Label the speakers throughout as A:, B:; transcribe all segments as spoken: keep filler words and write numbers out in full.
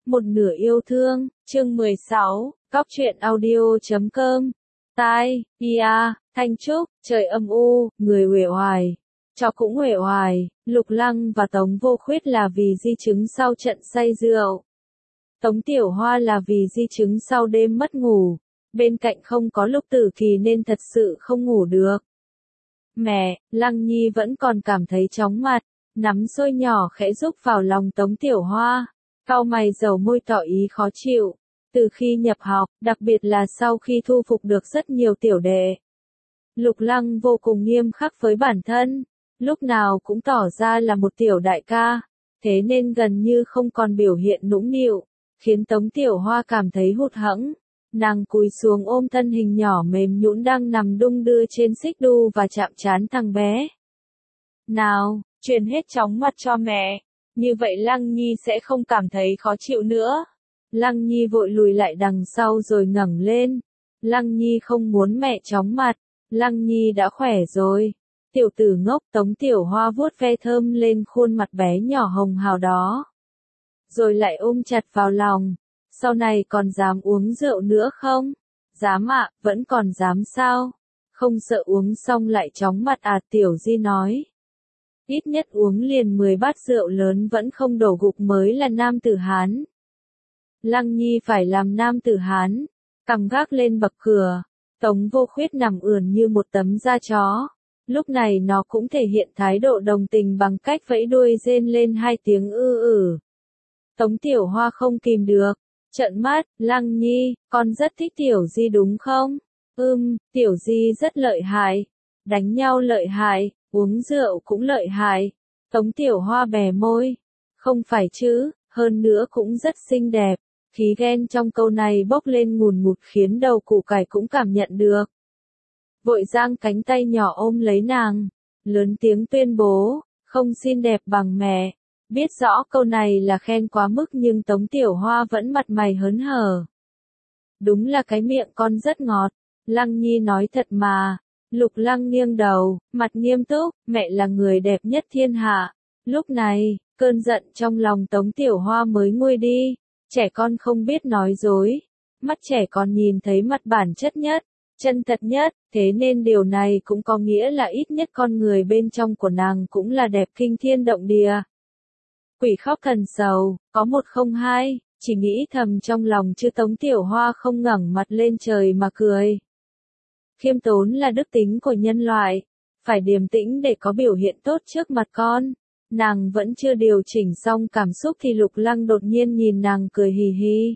A: Một nửa yêu thương, chương mười sáu, Cóc truyện audio chấm com. Tai, Pia, Thanh Trúc, trời âm u, người uể oải. Chó cũng uể oải, Lục Lăng và Tống Vô Khuyết là vì di chứng sau trận say rượu. Tống Tiểu Hoa là vì di chứng sau đêm mất ngủ. Bên cạnh không có Lục Tử Kỳ nên thật sự không ngủ được. Mẹ, Lăng Nhi vẫn còn cảm thấy chóng mặt, nắm xôi nhỏ khẽ rúc vào lòng Tống Tiểu Hoa. Cau mày dầu môi tỏ ý khó chịu. Từ khi nhập học, đặc biệt là sau khi thu phục được rất nhiều tiểu đệ, Lục Lăng vô cùng nghiêm khắc với bản thân, lúc nào cũng tỏ ra là một tiểu đại ca, thế nên gần như không còn biểu hiện nũng nịu, khiến Tống Tiểu Hoa cảm thấy hụt hẫng. Nàng cúi xuống ôm thân hình nhỏ mềm nhũn đang nằm đung đưa trên xích đu và chạm trán thằng bé. Nào, truyền hết chóng mặt cho mẹ. Như vậy Lăng Nhi sẽ không cảm thấy khó chịu nữa. Lăng Nhi vội lùi lại đằng sau rồi ngẩng lên. Lăng Nhi không muốn mẹ chóng mặt. Lăng Nhi đã khỏe rồi. Tiểu tử ngốc. Tống Tiểu Hoa vuốt ve thơm lên khuôn mặt bé nhỏ hồng hào đó. Rồi lại ôm chặt vào lòng. Sau này còn dám uống rượu nữa không? Dám ạ, vẫn còn dám sao? Không sợ uống xong lại chóng mặt à? Tiểu Di nói. Ít nhất uống liền mười bát rượu lớn vẫn không đổ gục mới là nam tử Hán. Lăng Nhi phải làm nam tử Hán. Cằm gác lên bậc cửa. Tống Vô Khuyết nằm ườn như một tấm da chó. Lúc này nó cũng thể hiện thái độ đồng tình bằng cách vẫy đuôi rên lên hai tiếng ư ử. Tống Tiểu Hoa không kìm được. Trợn mắt, Lăng Nhi, con rất thích Tiểu Di đúng không? Ừm, Tiểu Di rất lợi hại. Đánh nhau lợi hại. Uống rượu cũng lợi hại. Tống Tiểu Hoa bè môi. Không phải chứ, hơn nữa cũng rất xinh đẹp. Khí ghen trong câu này bốc lên ngùn ngụt khiến đầu củ cải cũng cảm nhận được. Vội giang cánh tay nhỏ ôm lấy nàng. Lớn tiếng tuyên bố, không xinh đẹp bằng mẹ. Biết rõ câu này là khen quá mức nhưng Tống Tiểu Hoa vẫn mặt mày hớn hở. Đúng là cái miệng con rất ngọt. Lăng Nhi nói thật mà. Lục Lăng nghiêng đầu, mặt nghiêm túc, mẹ là người đẹp nhất thiên hạ. Lúc này, cơn giận trong lòng Tống Tiểu Hoa mới nguôi đi. Trẻ con không biết nói dối. Mắt trẻ con nhìn thấy mặt bản chất nhất, chân thật nhất, thế nên điều này cũng có nghĩa là ít nhất con người bên trong của nàng cũng là đẹp kinh thiên động địa. Quỷ khóc thần sầu, có một không hai, chỉ nghĩ thầm trong lòng chứ Tống Tiểu Hoa không ngẩng mặt lên trời mà cười. Khiêm tốn là đức tính của nhân loại, phải điềm tĩnh để có biểu hiện tốt trước mặt con. Nàng vẫn chưa điều chỉnh xong cảm xúc thì Lục Lăng đột nhiên nhìn nàng cười hì hì.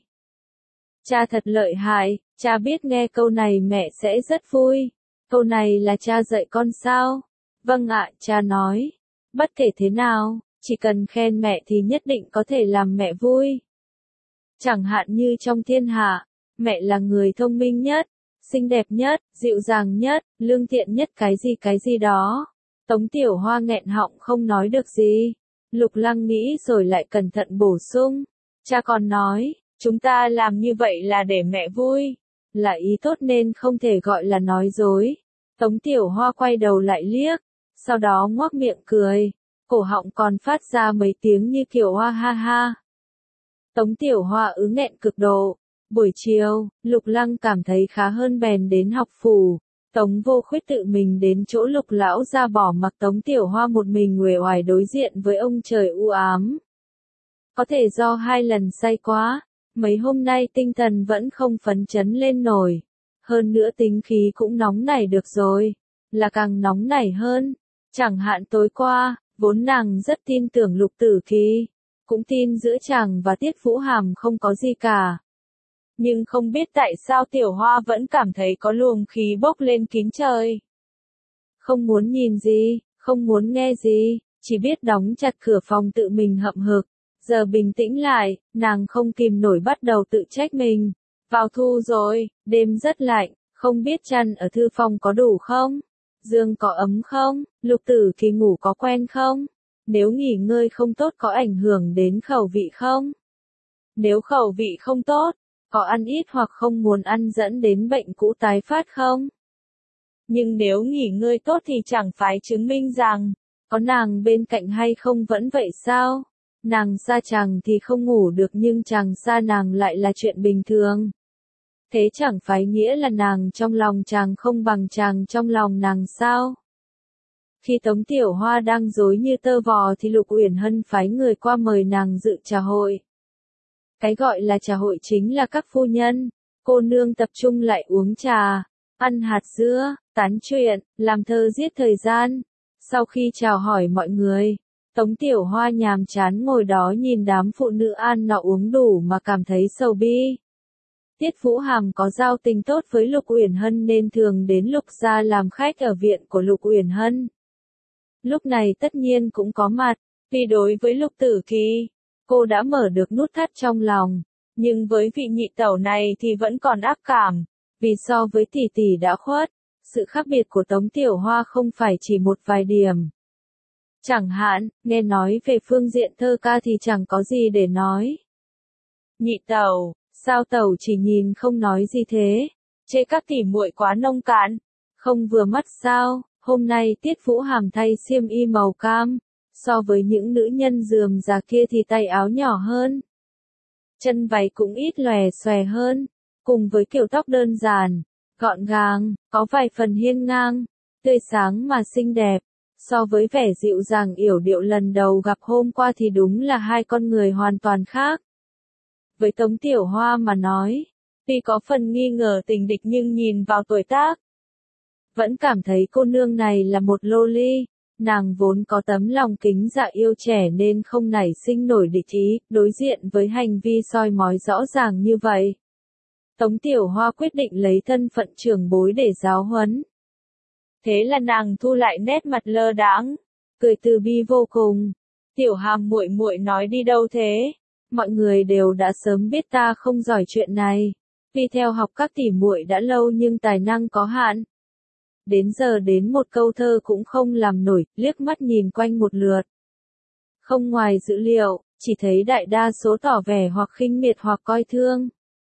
A: Cha thật lợi hại, cha biết nghe câu này mẹ sẽ rất vui. Câu này là cha dạy con sao? Vâng ạ, cha nói. Bất kể thế nào, chỉ cần khen mẹ thì nhất định có thể làm mẹ vui. Chẳng hạn như trong thiên hạ, mẹ là người thông minh nhất, xinh đẹp nhất, dịu dàng nhất, lương thiện nhất cái gì cái gì đó. Tống Tiểu Hoa nghẹn họng không nói được gì. Lục Lăng nghĩ rồi lại cẩn thận bổ sung. Cha còn nói, chúng ta làm như vậy là để mẹ vui. Là ý tốt nên không thể gọi là nói dối. Tống Tiểu Hoa quay đầu lại liếc. Sau đó ngoác miệng cười. Cổ họng còn phát ra mấy tiếng như kiểu hoa ha ha. Tống Tiểu Hoa ứ nghẹn cực độ. Buổi chiều, Lục Lăng cảm thấy khá hơn bèn đến học phủ. Tống Vô Khuyết tự mình đến chỗ Lục lão ra bỏ mặc Tống Tiểu Hoa một mình uể oải đối diện với ông trời u ám. Có thể do hai lần say quá, mấy hôm nay tinh thần vẫn không phấn chấn lên nổi. Hơn nữa tính khí cũng nóng nảy được rồi, là càng nóng nảy hơn. Chẳng hạn tối qua, vốn nàng rất tin tưởng Lục Tử Kỳ, cũng tin giữa chàng và Tiết Vũ Hàm không có gì cả. Nhưng không biết tại sao Tiểu Hoa vẫn cảm thấy có luồng khí bốc lên kín trời. Không muốn nhìn gì, không muốn nghe gì, chỉ biết đóng chặt cửa phòng tự mình hậm hực. Giờ bình tĩnh lại, nàng không kìm nổi bắt đầu tự trách mình. Vào thu rồi, đêm rất lạnh, không biết chăn ở thư phòng có đủ không? Giường có ấm không? Lục Tử Kỳ ngủ có quen không? Nếu nghỉ ngơi không tốt có ảnh hưởng đến khẩu vị không? Nếu khẩu vị không tốt, có ăn ít hoặc không muốn ăn dẫn đến bệnh cũ tái phát không? Nhưng nếu nghỉ ngơi tốt thì chẳng phải chứng minh rằng, có nàng bên cạnh hay không vẫn vậy sao? Nàng xa chàng thì không ngủ được nhưng chàng xa nàng lại là chuyện bình thường. Thế chẳng phải nghĩa là nàng trong lòng chàng không bằng chàng trong lòng nàng sao? Khi Tống Tiểu Hoa đang rối như tơ vò thì Lục Uyển Hân phái người qua mời nàng dự trà hội. Cái gọi là trà hội chính là các phu nhân, cô nương tập trung lại uống trà, ăn hạt dưa, tán chuyện, làm thơ giết thời gian. Sau khi chào hỏi mọi người, Tống Tiểu Hoa nhàm chán ngồi đó nhìn đám phụ nữ ăn nọ uống đủ mà cảm thấy sầu bi. Tiết Vũ Hàm có giao tình tốt với Lục Uyển Hân nên thường đến Lục gia làm khách ở viện của Lục Uyển Hân. Lúc này tất nhiên cũng có mặt, vì đối với Lục Tử Kỳ, cô đã mở được nút thắt trong lòng, nhưng với vị nhị tẩu này thì vẫn còn ác cảm, vì so với tỷ tỷ đã khuất, sự khác biệt của Tống Tiểu Hoa không phải chỉ một vài điểm. Chẳng hạn, nghe nói về phương diện thơ ca thì chẳng có gì để nói. Nhị tẩu, sao tẩu chỉ nhìn không nói gì thế? Chê các tỉ muội quá nông cạn, không vừa mắt sao? Hôm nay Tiết Vũ Hàm thay xiêm y màu cam, so với những nữ nhân rườm rà kia thì tay áo nhỏ hơn. Chân váy cũng ít lòe xòe hơn, cùng với kiểu tóc đơn giản, gọn gàng, có vài phần hiên ngang, tươi sáng mà xinh đẹp. So với vẻ dịu dàng yểu điệu lần đầu gặp hôm qua thì đúng là hai con người hoàn toàn khác. Với Tống Tiểu Hoa mà nói, tuy có phần nghi ngờ tình địch nhưng nhìn vào tuổi tác, vẫn cảm thấy cô nương này là một lô ly, nàng vốn có tấm lòng kính dạ yêu trẻ nên không nảy sinh nổi địch ý, đối diện với hành vi soi mói rõ ràng như vậy. Tống Tiểu Hoa quyết định lấy thân phận trưởng bối để giáo huấn. Thế là nàng thu lại nét mặt lơ đãng, cười từ bi vô cùng. Tiểu Hàm muội muội nói đi đâu thế? Mọi người đều đã sớm biết ta không giỏi chuyện này, vì theo học các tỷ muội đã lâu nhưng tài năng có hạn. Đến giờ đến một câu thơ cũng không làm nổi, liếc mắt nhìn quanh một lượt. Không ngoài dữ liệu, chỉ thấy đại đa số tỏ vẻ hoặc khinh miệt hoặc coi thương.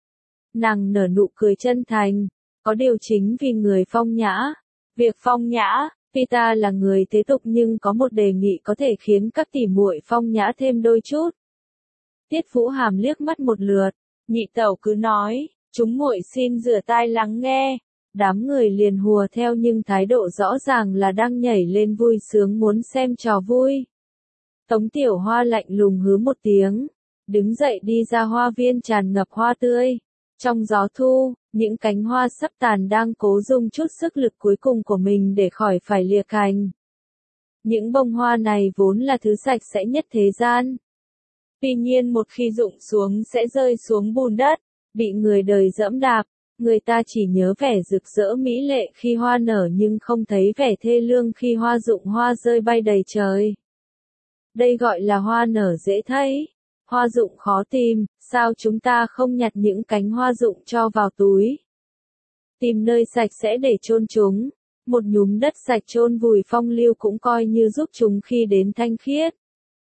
A: Nàng nở nụ cười chân thành, có điều chính vì người phong nhã. Việc phong nhã, vì ta là người thế tục nhưng có một đề nghị có thể khiến các tỷ muội phong nhã thêm đôi chút. Tiết Vũ Hàm liếc mắt một lượt, nhị tẩu cứ nói, chúng muội xin rửa tai lắng nghe. Đám người liền hùa theo nhưng thái độ rõ ràng là đang nhảy lên vui sướng muốn xem trò vui. Tống Tiểu Hoa lạnh lùng hứ một tiếng, đứng dậy đi ra hoa viên tràn ngập hoa tươi. Trong gió thu, những cánh hoa sắp tàn đang cố dùng chút sức lực cuối cùng của mình để khỏi phải lìa cành. Những bông hoa này vốn là thứ sạch sẽ nhất thế gian. Tuy nhiên một khi rụng xuống sẽ rơi xuống bùn đất, bị người đời dẫm đạp. Người ta chỉ nhớ vẻ rực rỡ mỹ lệ khi hoa nở nhưng không thấy vẻ thê lương khi hoa rụng hoa rơi bay đầy trời. Đây gọi là hoa nở dễ thấy, hoa rụng khó tìm, sao chúng ta không nhặt những cánh hoa rụng cho vào túi? Tìm nơi sạch sẽ để chôn chúng, một nhúm đất sạch chôn vùi phong lưu cũng coi như giúp chúng khi đến thanh khiết.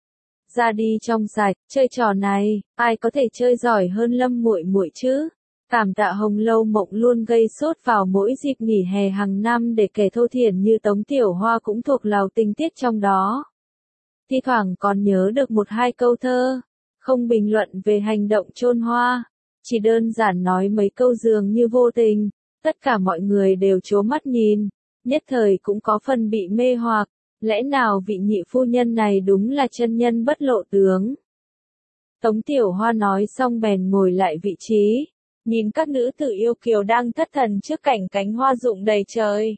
A: Ra đi trong sạch, chơi trò này, ai có thể chơi giỏi hơn Lâm muội muội chứ? Cảm tạ Hồng Lâu Mộng luôn gây sốt vào mỗi dịp nghỉ hè hàng năm để kẻ thô thiển như Tống Tiểu Hoa cũng thuộc lào tình tiết trong đó. Thi thoảng còn nhớ được một hai câu thơ, không bình luận về hành động chôn hoa, chỉ đơn giản nói mấy câu dường như vô tình, tất cả mọi người đều trố mắt nhìn, nhất thời cũng có phần bị mê hoặc, lẽ nào vị nhị phu nhân này đúng là chân nhân bất lộ tướng. Tống Tiểu Hoa nói xong bèn ngồi lại vị trí. Nhìn các nữ tử yêu kiều đang thất thần trước cảnh cánh hoa rụng đầy trời.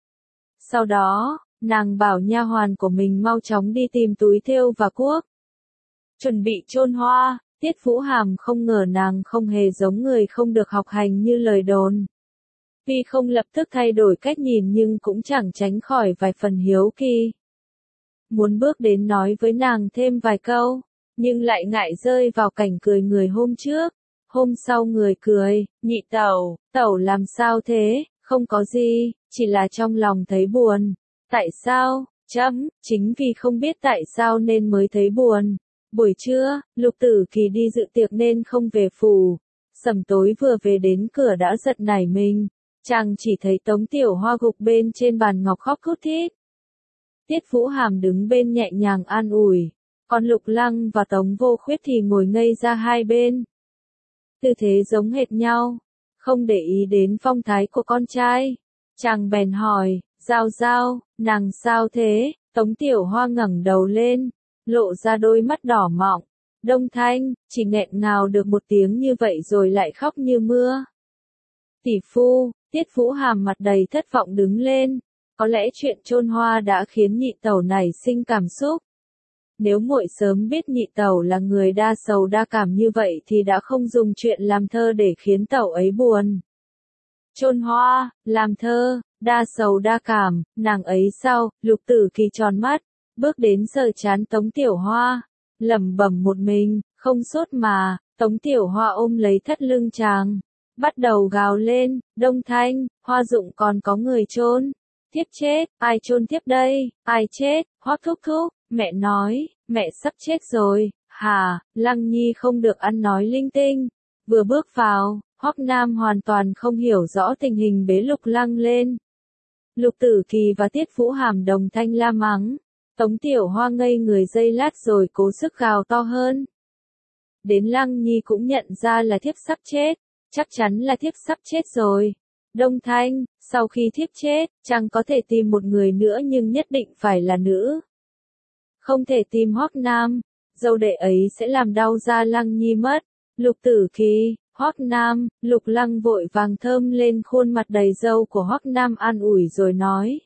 A: Sau đó, nàng bảo nha hoàn của mình mau chóng đi tìm túi thêu và cuốc. Chuẩn bị chôn hoa, Tiết Vũ Hàm không ngờ nàng không hề giống người không được học hành như lời đồn. Tuy không lập tức thay đổi cách nhìn nhưng cũng chẳng tránh khỏi vài phần hiếu kỳ. Muốn bước đến nói với nàng thêm vài câu, nhưng lại ngại rơi vào cảnh cười người hôm trước. Hôm sau người cười, nhị tẩu, tẩu làm sao thế, không có gì, chỉ là trong lòng thấy buồn. Tại sao, chấm, chính vì không biết tại sao nên mới thấy buồn. Buổi trưa, Lục Tử Kỳ đi dự tiệc nên không về phủ. Sẩm tối vừa về đến cửa đã giật nảy mình. Chàng chỉ thấy Tống Tiểu Hoa gục bên trên bàn ngọc khóc thút thít. Tiết Vũ Hàm đứng bên nhẹ nhàng an ủi. Còn Lục Lăng và Tống Vô Khuyết thì ngồi ngây ra hai bên. Tư thế giống hệt nhau, không để ý đến phong thái của con trai. Chàng bèn hỏi, Giao Giao, nàng sao thế? Tống Tiểu Hoa ngẩng đầu lên, lộ ra đôi mắt đỏ mọng. Đông Thanh, chỉ nghẹn ngào được một tiếng như vậy rồi lại khóc như mưa. Tỷ phu, Tiết Vũ Hàm mặt đầy thất vọng đứng lên. Có lẽ chuyện chôn hoa đã khiến nhị tẩu nảy sinh cảm xúc. Nếu muội sớm biết nhị tẩu là người đa sầu đa cảm như vậy thì đã không dùng chuyện làm thơ để khiến tẩu ấy buồn. Chôn hoa, làm thơ, đa sầu đa cảm, nàng ấy sao? Lục Tử Kỳ tròn mắt, bước đến sờ trán Tống Tiểu Hoa, lẩm bẩm một mình, không sốt mà. Tống Tiểu Hoa ôm lấy thắt lưng chàng, bắt đầu gào lên, Đông Thanh, Hoa Dụng còn có người chôn. Thiếp chết, ai chôn thiếp đây, ai chết? Hoắc thúc thúc, mẹ nói, mẹ sắp chết rồi. Hà, Lăng Nhi không được ăn nói linh tinh. Vừa bước vào, Hoắc Nam hoàn toàn không hiểu rõ tình hình, bế Lục Lăng lên. Lục Tử Kỳ và Tiết Vũ Hàm đồng thanh la mắng. Tống Tiểu Hoa ngây người giây lát rồi cố sức gào to hơn. Đến Lăng Nhi cũng nhận ra là thiếp sắp chết, chắc chắn là thiếp sắp chết rồi. Đông Thanh, sau khi thiếp chết, chàng có thể tìm một người nữa nhưng nhất định phải là nữ. Không thể tìm Hoắc Nam, dâu đệ ấy sẽ làm đau da Lăng Nhi mất. Lục Tử Kỳ, Hoắc Nam, Lục Lăng vội vàng thơm lên khuôn mặt đầy râu của Hoắc Nam an ủi rồi nói.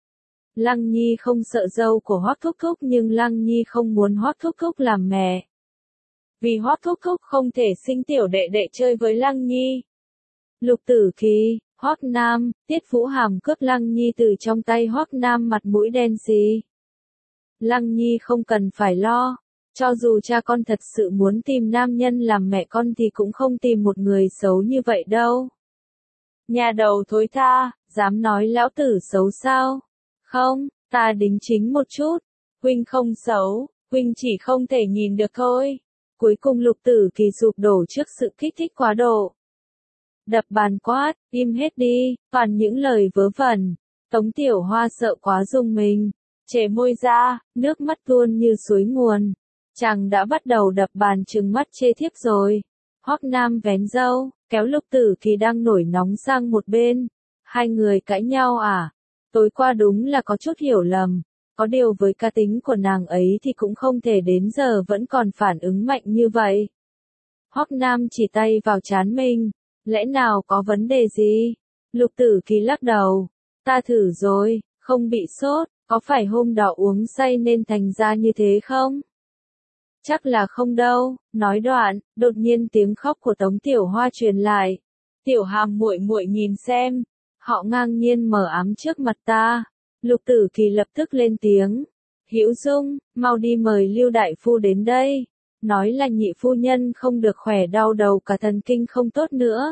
A: Lăng Nhi không sợ dâu của Hoắc thúc thúc nhưng Lăng Nhi không muốn Hoắc thúc thúc làm mẹ. Vì Hoắc thúc thúc không thể sinh tiểu đệ đệ chơi với Lăng Nhi. Lục Tử Kỳ, Hoắc Nam, Tiết Vũ Hàm cướp Lăng Nhi từ trong tay Hoắc Nam, mặt mũi đen xì. Lăng Nhi không cần phải lo, cho dù cha con thật sự muốn tìm nam nhân làm mẹ con thì cũng không tìm một người xấu như vậy đâu. Nhà đầu thối tha, dám nói lão tử xấu sao? Không, ta đính chính một chút, huynh không xấu, huynh chỉ không thể nhìn được thôi. Cuối cùng Lục Tử Kỳ sụp đổ trước sự kích thích quá độ. Đập bàn quát, im hết đi, toàn những lời vớ vẩn. Tống Tiểu Hoa sợ quá rùng mình, chề môi ra, nước mắt tuôn như suối nguồn. Chàng đã bắt đầu đập bàn trừng mắt chê thiếp rồi. Hoắc Nam vén râu, kéo Lục Tử Kỳ đang nổi nóng sang một bên. Hai người cãi nhau à? Tối qua đúng là có chút hiểu lầm. Có điều với cá tính của nàng ấy thì cũng không thể đến giờ vẫn còn phản ứng mạnh như vậy. Hoắc Nam chỉ tay vào trán mình. Lẽ nào có vấn đề gì? Lục Tử Kỳ lắc đầu. Ta thử rồi, không bị sốt, có phải hôm đó uống say nên thành ra như thế không? Chắc là không đâu. Nói đoạn, đột nhiên tiếng khóc của Tống Tiểu Hoa truyền lại. Tiểu Hàm muội muội nhìn xem, họ ngang nhiên mờ ám trước mặt ta. Lục Tử Kỳ lập tức lên tiếng. Hữu Dung, mau đi mời Lưu đại phu đến đây. Nói là nhị phu nhân không được khỏe, đau đầu cả thần kinh không tốt nữa.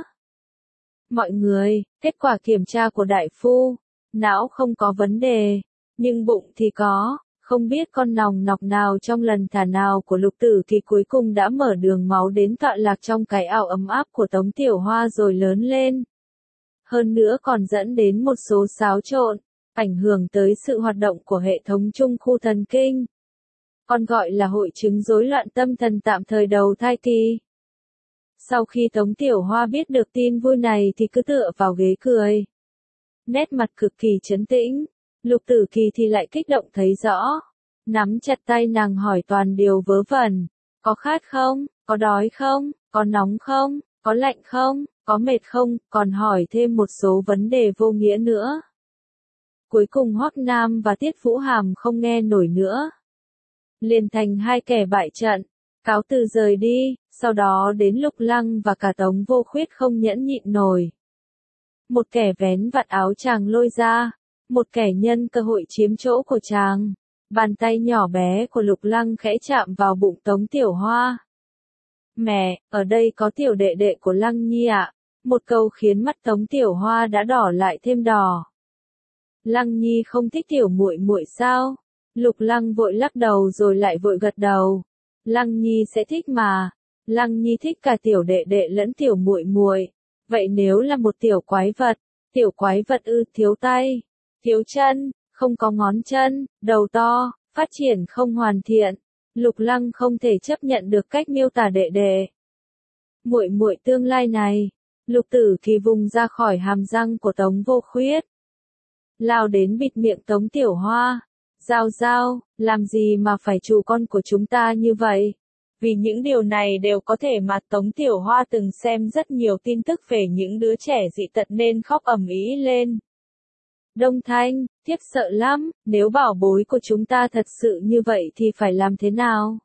A: Mọi người, kết quả kiểm tra của đại phu, não không có vấn đề, nhưng bụng thì có. Không biết con nòng nọc nào trong lần thả nào của Lục Tử Kỳ cuối cùng đã mở đường máu đến tọa lạc trong cái ảo ấm áp của Tống Tiểu Hoa rồi lớn lên. Hơn nữa còn dẫn đến một số xáo trộn, ảnh hưởng tới sự hoạt động của hệ thống trung khu thần kinh. Còn gọi là hội chứng rối loạn tâm thần tạm thời đầu thai kỳ. Sau khi Tống Tiểu Hoa biết được tin vui này thì cứ tựa vào ghế cười. Nét mặt cực kỳ trấn tĩnh. Lục Tử Kỳ thì lại kích động thấy rõ. Nắm chặt tay nàng hỏi toàn điều vớ vẩn. Có khát không? Có đói không? Có nóng không? Có lạnh không? Có mệt không? Còn hỏi thêm một số vấn đề vô nghĩa nữa. Cuối cùng Hoắc Nam và Tiết Vũ Hàm không nghe nổi nữa. Liền thành hai kẻ bại trận. Cáo từ rời đi. Sau đó đến Lục Lăng và cả Tống Vô Khuyết không nhẫn nhịn nổi. Một kẻ vén vạt áo chàng lôi ra. Một kẻ nhân cơ hội chiếm chỗ của chàng. Bàn tay nhỏ bé của Lục Lăng khẽ chạm vào bụng Tống Tiểu Hoa. Mẹ, ở đây có tiểu đệ đệ của Lăng Nhi ạ. Một câu khiến mắt Tống Tiểu Hoa đã đỏ lại thêm đỏ. Lăng Nhi không thích tiểu muội muội sao? Lục Lăng vội lắc đầu rồi lại vội gật đầu. Lăng Nhi sẽ thích mà. Lăng Nhi thích cả tiểu đệ đệ lẫn tiểu muội muội. Vậy nếu là một tiểu quái vật, tiểu quái vật ư, thiếu tay, thiếu chân, không có ngón chân, đầu to, phát triển không hoàn thiện. Lục Lăng không thể chấp nhận được cách miêu tả đệ đệ. Muội muội tương lai này, Lục Tử Kỳ vùng ra khỏi hàm răng của Tống Vô Khuyết. Lao đến bịt miệng Tống Tiểu Hoa. Giao Giao, làm gì mà phải trù con của chúng ta như vậy? Vì những điều này đều có thể mà Tống Tiểu Hoa từng xem rất nhiều tin tức về những đứa trẻ dị tật nên khóc ầm ĩ lên. Đông Thanh, thiếp sợ lắm, nếu bảo bối của chúng ta thật sự như vậy thì phải làm thế nào?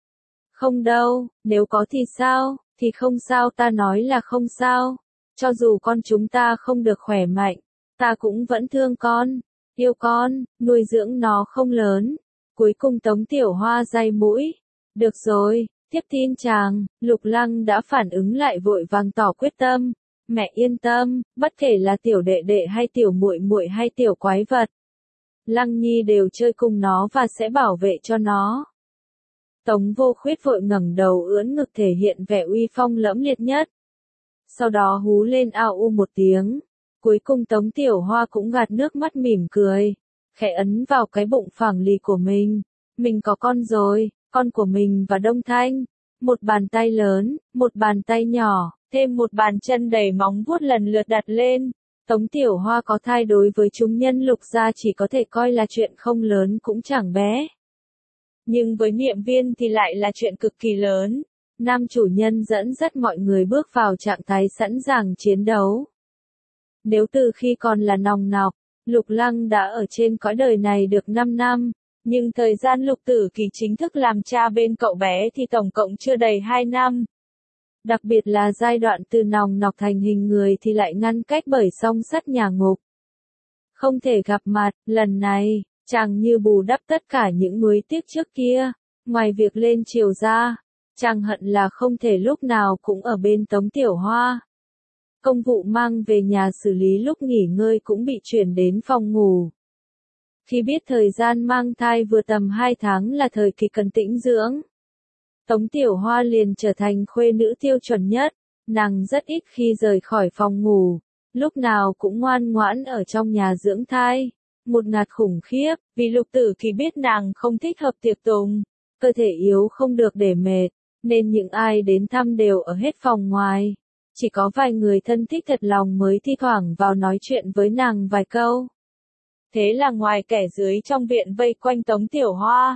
A: Không đâu, nếu có thì sao, thì không sao, ta nói là không sao. Cho dù con chúng ta không được khỏe mạnh, ta cũng vẫn thương con, yêu con, nuôi dưỡng nó không lớn. Cuối cùng Tống Tiểu Hoa day mũi. Được rồi, tiếp tin chàng. Lục Lăng đã phản ứng lại vội vàng tỏ quyết tâm. Mẹ yên tâm, bất kể là tiểu đệ đệ hay tiểu muội muội hay tiểu quái vật, Lăng Nhi đều chơi cùng nó và sẽ bảo vệ cho nó. Tống Vô Khuyết vội ngẩng đầu ưỡn ngực thể hiện vẻ uy phong lẫm liệt nhất. Sau đó hú lên ao u một tiếng. Cuối cùng Tống Tiểu Hoa cũng gạt nước mắt mỉm cười, khẽ ấn vào cái bụng phẳng lì của mình. Mình có con rồi, con của mình và Đông Thanh. Một bàn tay lớn, một bàn tay nhỏ, thêm một bàn chân đầy móng vuốt lần lượt đặt lên. Tống Tiểu Hoa có thai đối với chúng nhân Lục gia chỉ có thể coi là chuyện không lớn cũng chẳng bé. Nhưng với Niệm Viên thì lại là chuyện cực kỳ lớn. Nam chủ nhân dẫn dắt mọi người bước vào trạng thái sẵn sàng chiến đấu. Nếu từ khi còn là nòng nọc, Lục Lăng đã ở trên cõi đời này được năm năm, nhưng thời gian Lục Tử Kỳ chính thức làm cha bên cậu bé thì tổng cộng chưa đầy hai năm. Đặc biệt là giai đoạn từ nòng nọc thành hình người thì lại ngăn cách bởi song sắt nhà ngục. Không thể gặp mặt, lần này, chàng như bù đắp tất cả những nuối tiếc trước kia, ngoài việc lên triều ra, chàng hận là không thể lúc nào cũng ở bên Tống Tiểu Hoa. Công vụ mang về nhà xử lý lúc nghỉ ngơi cũng bị chuyển đến phòng ngủ. Khi biết thời gian mang thai vừa tầm hai tháng là thời kỳ cần tĩnh dưỡng, Tống Tiểu Hoa liền trở thành khuê nữ tiêu chuẩn nhất. Nàng rất ít khi rời khỏi phòng ngủ, lúc nào cũng ngoan ngoãn ở trong nhà dưỡng thai. Một ngạt khủng khiếp, vì Lục Tử Kỳ biết nàng không thích hợp tiệc tùng, cơ thể yếu không được để mệt, nên những ai đến thăm đều ở hết phòng ngoài. Chỉ có vài người thân thích thật lòng mới thi thoảng vào nói chuyện với nàng vài câu. Thế là ngoài kẻ dưới trong viện vây quanh Tống Tiểu Hoa,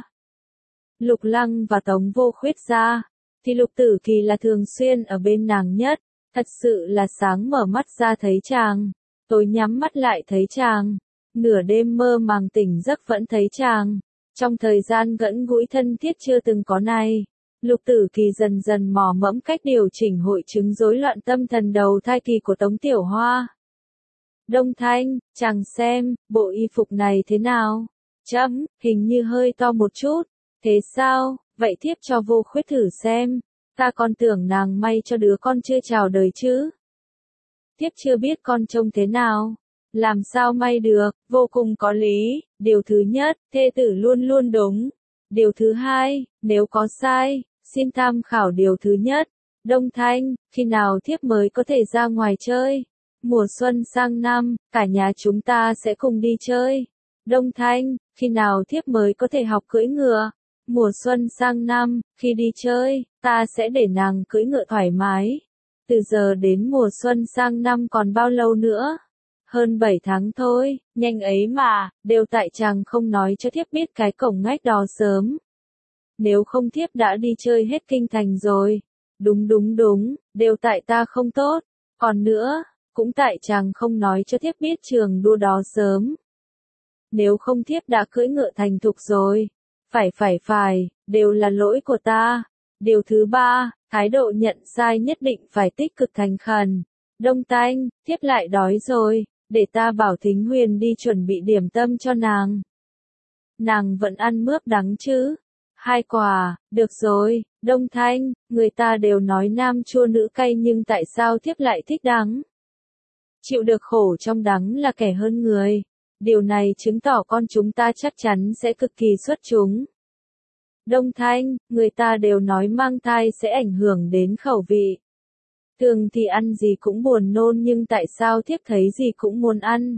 A: Lục Lăng và Tống Vô Khuyết ra, thì Lục Tử Kỳ là thường xuyên ở bên nàng nhất. Thật sự là sáng mở mắt ra thấy chàng, tối nhắm mắt lại thấy chàng, nửa đêm mơ màng tỉnh giấc vẫn thấy chàng. Trong thời gian gần gũi thân thiết chưa từng có này, Lục Tử Kỳ dần dần mò mẫm cách điều chỉnh hội chứng rối loạn tâm thần đầu thai kỳ của Tống Tiểu Hoa. Đông Thanh, chàng xem, bộ y phục này thế nào? Chấm, hình như hơi to một chút. Thế sao, vậy thiếp cho Vô Khuyết thử xem. Ta còn tưởng nàng may cho đứa con chưa chào đời chứ. Thiếp chưa biết con trông thế nào. Làm sao may được, vô cùng có lý. Điều thứ nhất, thê tử luôn luôn đúng. Điều thứ hai, nếu có sai, xin tham khảo điều thứ nhất. Đông Thanh, khi nào thiếp mới có thể ra ngoài chơi? Mùa xuân sang năm, cả nhà chúng ta sẽ cùng đi chơi. Đông Thanh, khi nào thiếp mới có thể học cưỡi ngựa? Mùa xuân sang năm, khi đi chơi, ta sẽ để nàng cưỡi ngựa thoải mái. Từ giờ đến mùa xuân sang năm còn bao lâu nữa? Hơn bảy tháng thôi, nhanh ấy mà, đều tại chàng không nói cho thiếp biết cái cổng ngách đó sớm. Nếu không thiếp đã đi chơi hết kinh thành rồi. Đúng đúng đúng, đều tại ta không tốt. Còn nữa, cũng tại chàng không nói cho thiếp biết trường đua đó sớm. Nếu không thiếp đã cưỡi ngựa thành thục rồi. Phải phải phải, đều là lỗi của ta. Điều thứ ba, thái độ nhận sai nhất định phải tích cực thành khẩn. Đông Thanh, thiếp lại đói rồi, để ta bảo Thính Huyền đi chuẩn bị điểm tâm cho nàng. Nàng vẫn ăn mướp đắng chứ? Hai quả, được rồi, Đông Thanh, người ta đều nói nam chua nữ cay nhưng tại sao thiếp lại thích đắng? Chịu được khổ trong đắng là kẻ hơn người. Điều này chứng tỏ con chúng ta chắc chắn sẽ cực kỳ xuất chúng. Đông Thanh, người ta đều nói mang thai sẽ ảnh hưởng đến khẩu vị. Thường thì ăn gì cũng buồn nôn nhưng tại sao thiếp thấy gì cũng muốn ăn?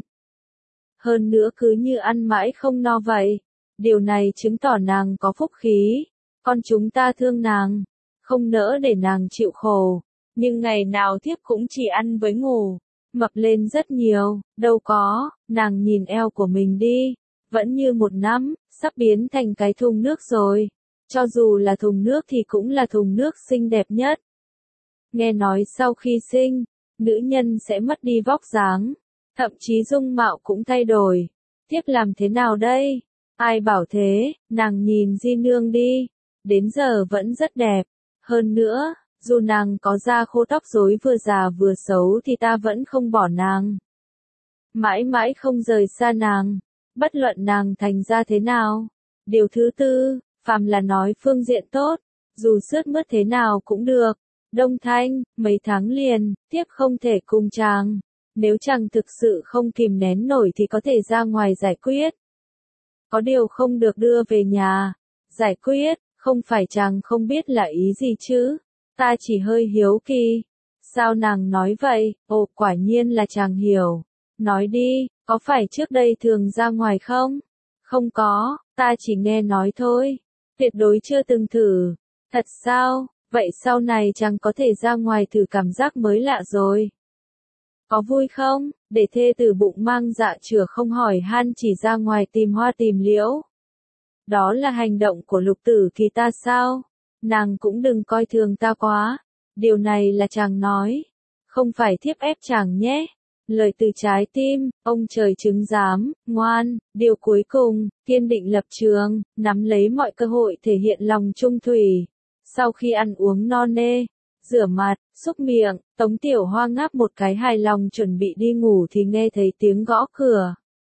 A: Hơn nữa cứ như ăn mãi không no vậy. Điều này chứng tỏ nàng có phúc khí. con chúng ta thương nàng, không nỡ để nàng chịu khổ, nhưng ngày nào thiếp cũng chỉ ăn với ngủ, mập lên rất nhiều, đâu có, nàng nhìn eo của mình đi, vẫn như một năm, sắp biến thành cái thùng nước rồi, cho dù là thùng nước thì cũng là thùng nước xinh đẹp nhất. Nghe nói sau khi sinh, nữ nhân sẽ mất đi vóc dáng, thậm chí dung mạo cũng thay đổi, tiếp làm thế nào đây? Ai bảo thế, nàng nhìn Di Nương đi, đến giờ vẫn rất đẹp, hơn nữa, dù nàng có da khô tóc rối vừa già vừa xấu thì ta vẫn không bỏ nàng. Mãi mãi không rời xa nàng, bất luận nàng thành ra thế nào. Điều thứ tư, phàm là nói phương diện tốt, dù sướt mướt thế nào cũng được. Đông Thanh, mấy tháng liền, tiếp không thể cùng chàng. Nếu chàng thực sự không kìm nén nổi thì có thể ra ngoài giải quyết. Có điều không được đưa về nhà. Giải quyết, không phải chàng không biết là ý gì chứ. Ta chỉ hơi hiếu kỳ. Sao nàng nói vậy? Ồ, quả nhiên là chàng hiểu. Nói đi, có phải trước đây thường ra ngoài không? Không có, ta chỉ nghe nói thôi. Tuyệt đối chưa từng thử. Thật sao? Vậy sau này chàng có thể ra ngoài thử cảm giác mới lạ rồi. Có vui không? Để thê tử bụng mang dạ chửa không hỏi han chỉ ra ngoài tìm hoa tìm liễu. Đó là hành động của Lục Tử Kỳ ta sao? Nàng cũng đừng coi thường ta quá. Điều này là chàng nói. Không phải thiếp ép chàng nhé. Lời từ trái tim, ông trời chứng giám, ngoan, điều cuối cùng, kiên định lập trường, nắm lấy mọi cơ hội thể hiện lòng trung thủy. Sau khi ăn uống no nê, rửa mặt, xúc miệng, Tống Tiểu Hoa ngáp một cái hài lòng chuẩn bị đi ngủ thì nghe thấy tiếng gõ cửa.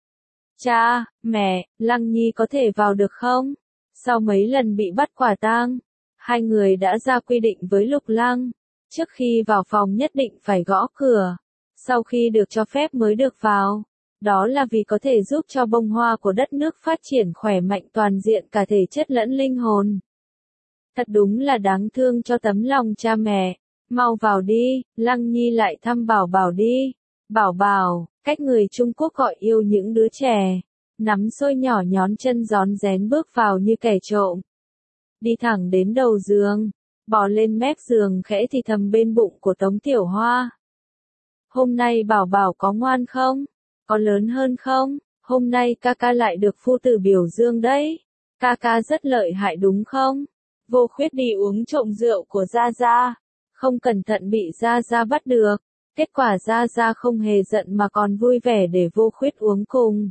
A: Cha, mẹ, Lăng Nhi có thể vào được không? Sau mấy lần bị bắt quả tang, hai người đã ra quy định với Lục Lăng, trước khi vào phòng nhất định phải gõ cửa, sau khi được cho phép mới được vào. Đó là vì có thể giúp cho bông hoa của đất nước phát triển khỏe mạnh toàn diện cả thể chất lẫn linh hồn. Thật đúng là đáng thương cho tấm lòng cha mẹ. Mau vào đi, Lăng Nhi lại thăm Bảo Bảo đi. Bảo Bảo, cách người Trung Quốc gọi yêu những đứa trẻ. Nắm xôi nhỏ nhón chân rón rén bước vào như kẻ trộm. Đi thẳng đến đầu giường, bò lên mép giường khẽ thì thầm bên bụng của Tống Tiểu Hoa. Hôm nay Bảo Bảo có ngoan không? Có lớn hơn không? Hôm nay ca ca lại được phu tử biểu dương đấy. Ca ca rất lợi hại đúng không? Vô Khuyết đi uống trộm rượu của Gia Gia, không cẩn thận bị Gia Gia bắt được, kết quả Gia Gia không hề giận mà còn vui vẻ để Vô Khuyết uống cùng.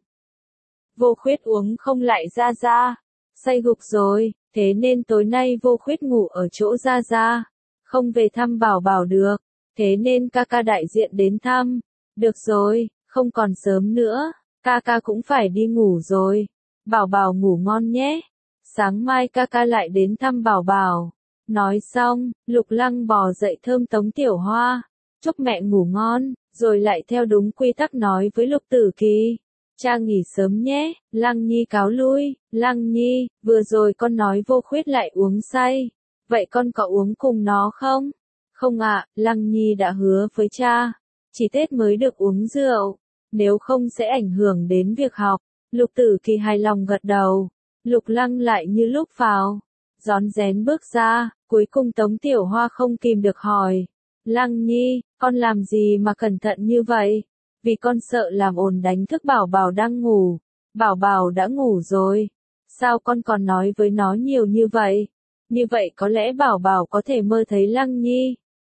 A: Vô Khuyết uống không lại Gia Gia, say gục rồi, thế nên tối nay Vô Khuyết ngủ ở chỗ Gia Gia, không về thăm Bảo Bảo được, thế nên ca ca đại diện đến thăm. Được rồi, không còn sớm nữa, ca ca cũng phải đi ngủ rồi. Bảo Bảo ngủ ngon nhé. Sáng mai ca ca lại đến thăm Bảo Bảo. Nói xong, Lục Lăng bò dậy thơm Tống Tiểu Hoa, chúc mẹ ngủ ngon, rồi lại theo đúng quy tắc nói với Lục Tử Kỳ. Cha nghỉ sớm nhé, Lăng Nhi cáo lui. Lăng Nhi, vừa rồi con nói Vô Khuyết lại uống say, vậy con có uống cùng nó không? Không ạ, Lăng Nhi đã hứa với cha, chỉ Tết mới được uống rượu, nếu không sẽ ảnh hưởng đến việc học. Lục Tử Kỳ hài lòng gật đầu. Lục Lăng lại như lúc vào, rón rén bước ra, cuối cùng Tống Tiểu Hoa không kìm được hỏi. Lăng Nhi, con làm gì mà cẩn thận như vậy? Vì con sợ làm ồn đánh thức Bảo Bảo đang ngủ. Bảo Bảo đã ngủ rồi. Sao con còn nói với nó nhiều như vậy? Như vậy có lẽ Bảo Bảo có thể mơ thấy Lăng Nhi.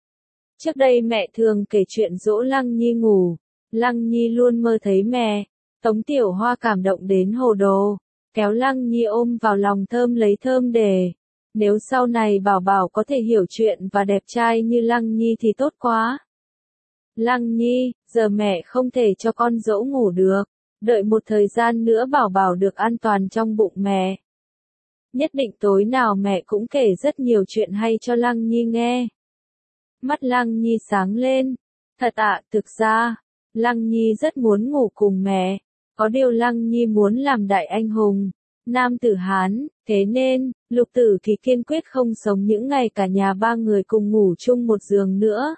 A: Trước đây mẹ thường kể chuyện dỗ Lăng Nhi ngủ. Lăng Nhi luôn mơ thấy mẹ. Tống Tiểu Hoa cảm động đến hồ đồ, kéo Lăng Nhi ôm vào lòng thơm lấy thơm để. Nếu sau này Bảo Bảo có thể hiểu chuyện và đẹp trai như Lăng Nhi thì tốt quá. Lăng Nhi, giờ mẹ không thể cho con dỗ ngủ được. Đợi một thời gian nữa Bảo Bảo được an toàn trong bụng mẹ. Nhất định tối nào mẹ cũng kể rất nhiều chuyện hay cho Lăng Nhi nghe. Mắt Lăng Nhi sáng lên. Thật ạ, thực ra, Lăng Nhi rất muốn ngủ cùng mẹ. Có điều Lăng Nhi muốn làm đại anh hùng, nam tử Hán, thế nên, Lục Tử Kỳ kiên quyết không sống những ngày cả nhà ba người cùng ngủ chung một giường nữa.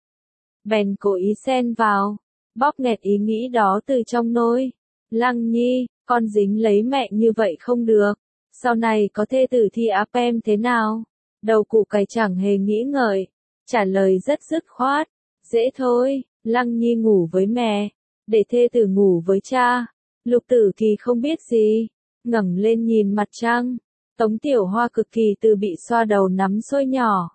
A: Bèn cố ý xen vào, bóp nghẹt ý nghĩ đó từ trong nôi. Lăng Nhi, con dính lấy mẹ như vậy không được. Sau này có thê tử thì áp em thế nào? Đầu củ cải chẳng hề nghĩ ngợi, trả lời rất dứt khoát, dễ thôi, Lăng Nhi ngủ với mẹ, để thê tử ngủ với cha. Lục Tử Kỳ không biết gì, ngẩng lên nhìn mặt trăng. Tống Tiểu Hoa cực kỳ từ bị xoa đầu nắm sôi nhỏ.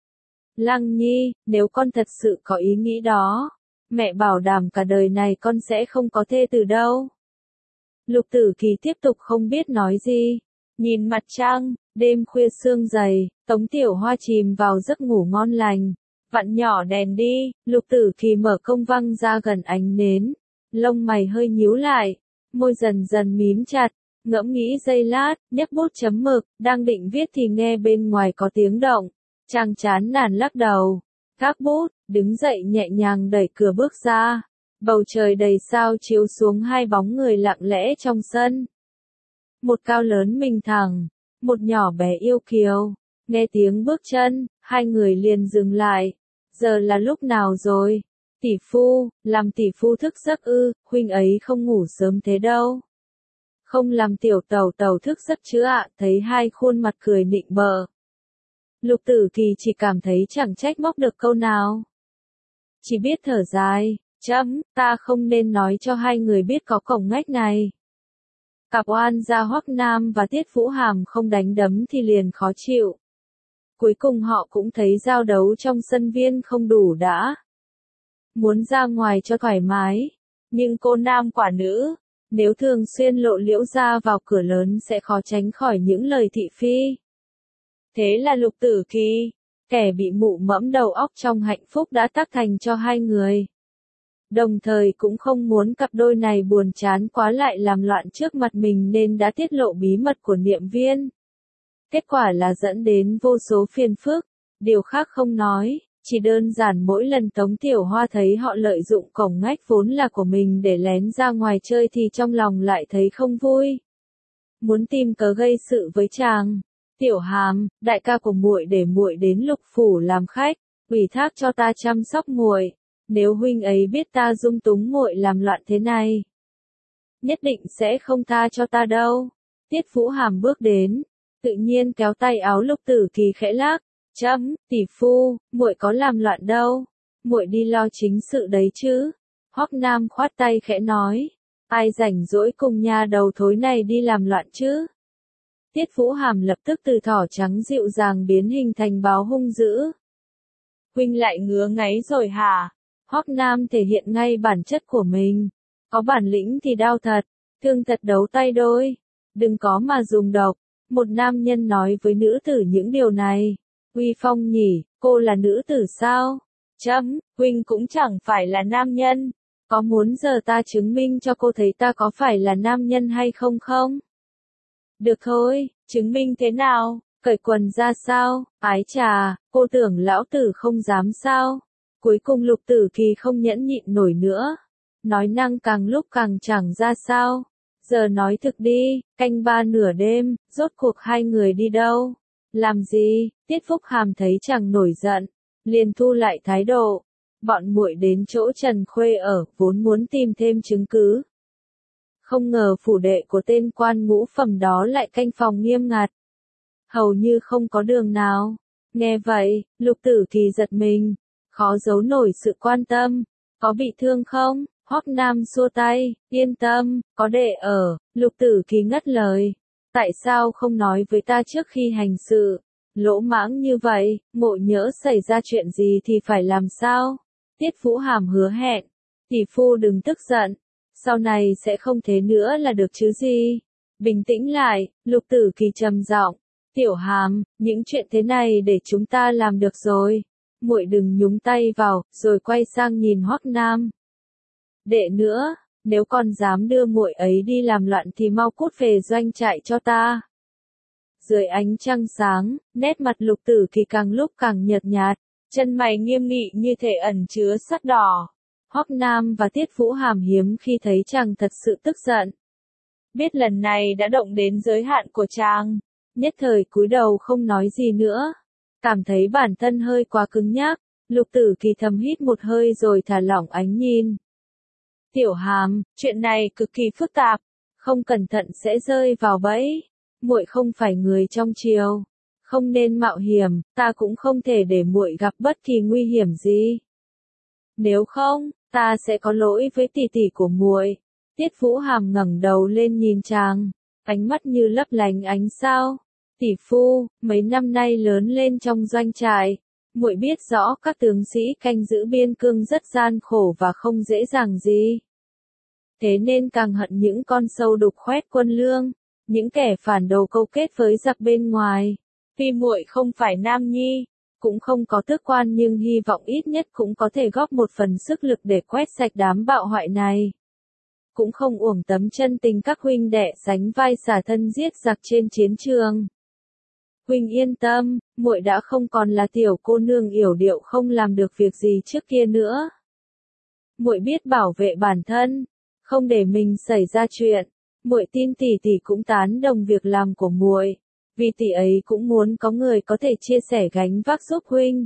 A: Lăng Nhi, nếu con thật sự có ý nghĩ đó, mẹ bảo đảm cả đời này con sẽ không có thê tử đâu. Lục Tử Kỳ tiếp tục không biết nói gì, nhìn mặt trăng, đêm khuya sương dày, Tống Tiểu Hoa chìm vào giấc ngủ ngon lành. Vặn nhỏ đèn đi, Lục Tử Kỳ mở công văng ra gần ánh nến, lông mày hơi nhíu lại, môi dần dần mím chặt, ngẫm nghĩ giây lát, nhấc bút chấm mực, đang định viết thì nghe bên ngoài có tiếng động, chàng chán nản lắc đầu, gác bút, đứng dậy nhẹ nhàng đẩy cửa bước ra, bầu trời đầy sao chiếu xuống hai bóng người lặng lẽ trong sân. Một cao lớn mình thẳng, một nhỏ bé yêu kiều, nghe tiếng bước chân, hai người liền dừng lại, giờ là lúc nào rồi? Tỷ phu, làm tỷ phu thức giấc ư, huynh ấy không ngủ sớm thế đâu. Không làm tiểu tàu tàu thức giấc chứ ạ, thấy hai khuôn mặt cười nịnh bợ. Lục Tử Kỳ chỉ cảm thấy chẳng trách móc được câu nào. Chỉ biết thở dài, chấm, ta không nên nói cho hai người biết có cổng ngách này. Cặp oan gia Hoắc Nam và Tiết Vũ Hàm không đánh đấm thì liền khó chịu. Cuối cùng họ cũng thấy giao đấu trong sân viên không đủ đã. Muốn ra ngoài cho thoải mái, nhưng cô nam quả nữ, nếu thường xuyên lộ liễu ra vào cửa lớn sẽ khó tránh khỏi những lời thị phi. Thế là Lục Tử Kỳ, kẻ bị mụ mẫm đầu óc trong hạnh phúc đã tác thành cho hai người. Đồng thời cũng không muốn cặp đôi này buồn chán quá lại làm loạn trước mặt mình nên đã tiết lộ bí mật của Niệm Viên. Kết quả là dẫn đến vô số phiền phức, điều khác không nói, chỉ đơn giản mỗi lần Tống Tiểu Hoa thấy họ lợi dụng cổng ngách vốn là của mình để lén ra ngoài chơi thì trong lòng lại thấy không vui. Muốn tìm cớ gây sự với chàng. Tiểu Hàm, đại ca của muội để muội đến Lục phủ làm khách, ủy thác cho ta chăm sóc muội. Nếu huynh ấy biết ta dung túng muội làm loạn thế này, nhất định sẽ không tha cho ta đâu. Tiết Vũ Hàm bước đến, tự nhiên kéo tay áo Lục Tử Kỳ khẽ lắc, chấm, tỷ phu, muội có làm loạn đâu, muội đi lo chính sự đấy chứ. Hoắc Nam khoát tay khẽ nói, ai rảnh rỗi cùng nhà đầu thối này đi làm loạn chứ. Tiết Vũ Hàm lập tức từ thỏ trắng dịu dàng biến hình thành báo hung dữ. Huynh lại ngứa ngáy rồi hả? Hoắc Nam thể hiện ngay bản chất của mình. Có bản lĩnh thì đao thật, thương thật đấu tay đôi. Đừng có mà dùng độc. Một nam nhân nói với nữ tử những điều này. Uy phong nhỉ, cô là nữ tử sao? Chấm, huynh cũng chẳng phải là nam nhân. Có muốn giờ ta chứng minh cho cô thấy ta có phải là nam nhân hay không không? Được thôi, chứng minh thế nào? Cởi quần ra sao? Ái chà, cô tưởng lão tử không dám sao? Cuối cùng Lục Tử Kỳ không nhẫn nhịn nổi nữa. Nói năng càng lúc càng chẳng ra sao. Giờ nói thực đi, canh ba nửa đêm, rốt cuộc hai người đi đâu? Làm gì? Tiết Phúc Hàm thấy chàng nổi giận, liền thu lại thái độ. Bọn muội đến chỗ Trần Khuê ở, vốn muốn tìm thêm chứng cứ. Không ngờ phủ đệ của tên quan ngũ phẩm đó lại canh phòng nghiêm ngặt. Hầu như không có đường nào. Nghe vậy, Lục Tử Kỳ giật mình, khó giấu nổi sự quan tâm. Có bị thương không? Hoắc Nam xua tay, yên tâm, có đệ ở. Lục Tử Kỳ ngắt lời. Tại sao không nói với ta trước khi hành sự? Lỗ mãng như vậy, ngộ nhỡ xảy ra chuyện gì thì phải làm sao? Tiết Vũ Hàm hứa hẹn. Tỷ phu đừng tức giận. Sau này sẽ không thế nữa là được chứ gì? Bình tĩnh lại, Lục Tử Kỳ trầm giọng. Tiểu Hàm, những chuyện thế này để chúng ta làm được rồi. Muội đừng nhúng tay vào, rồi quay sang nhìn Hoắc Nam. Đệ nữa, nếu con dám đưa muội ấy đi làm loạn thì mau cút về doanh trại cho ta. Dưới ánh trăng sáng, nét mặt Lục Tử Kỳ càng lúc càng nhợt nhạt, chân mày nghiêm nghị như thể ẩn chứa sắt đỏ. Hoắc Nam và Tiết Vũ Hàm hiếm khi thấy chàng thật sự tức giận. Biết lần này đã động đến giới hạn của chàng, nhất thời cúi đầu không nói gì nữa. Cảm thấy bản thân hơi quá cứng nhắc, Lục Tử Kỳ thầm hít một hơi rồi thả lỏng ánh nhìn. Tiểu Hàm, chuyện này cực kỳ phức tạp, không cẩn thận sẽ rơi vào bẫy. muội không phải người trong triều, không nên mạo hiểm, ta cũng không thể để muội gặp bất kỳ nguy hiểm gì. Nếu không, ta sẽ có lỗi với tỷ tỷ của muội. Tiết Vũ Hàm ngẩng đầu lên nhìn chàng, ánh mắt như lấp lánh ánh sao. Tỷ phu, mấy năm nay lớn lên trong doanh trại, muội biết rõ các tướng sĩ canh giữ biên cương rất gian khổ và không dễ dàng gì. Thế nên càng hận những con sâu đục khoét quân lương, những kẻ phản đồ câu kết với giặc bên ngoài. Tuy muội không phải nam nhi, cũng không có tước quan nhưng hy vọng ít nhất cũng có thể góp một phần sức lực để quét sạch đám bạo hoại này. Cũng không uổng tấm chân tình các huynh đệ sánh vai xả thân giết giặc trên chiến trường. Huynh yên tâm, muội đã không còn là tiểu cô nương yểu điệu không làm được việc gì trước kia nữa. Muội biết bảo vệ bản thân, không để mình xảy ra chuyện. Muội tin tỷ tỷ cũng tán đồng việc làm của muội, vì tỷ ấy cũng muốn có người có thể chia sẻ gánh vác giúp huynh.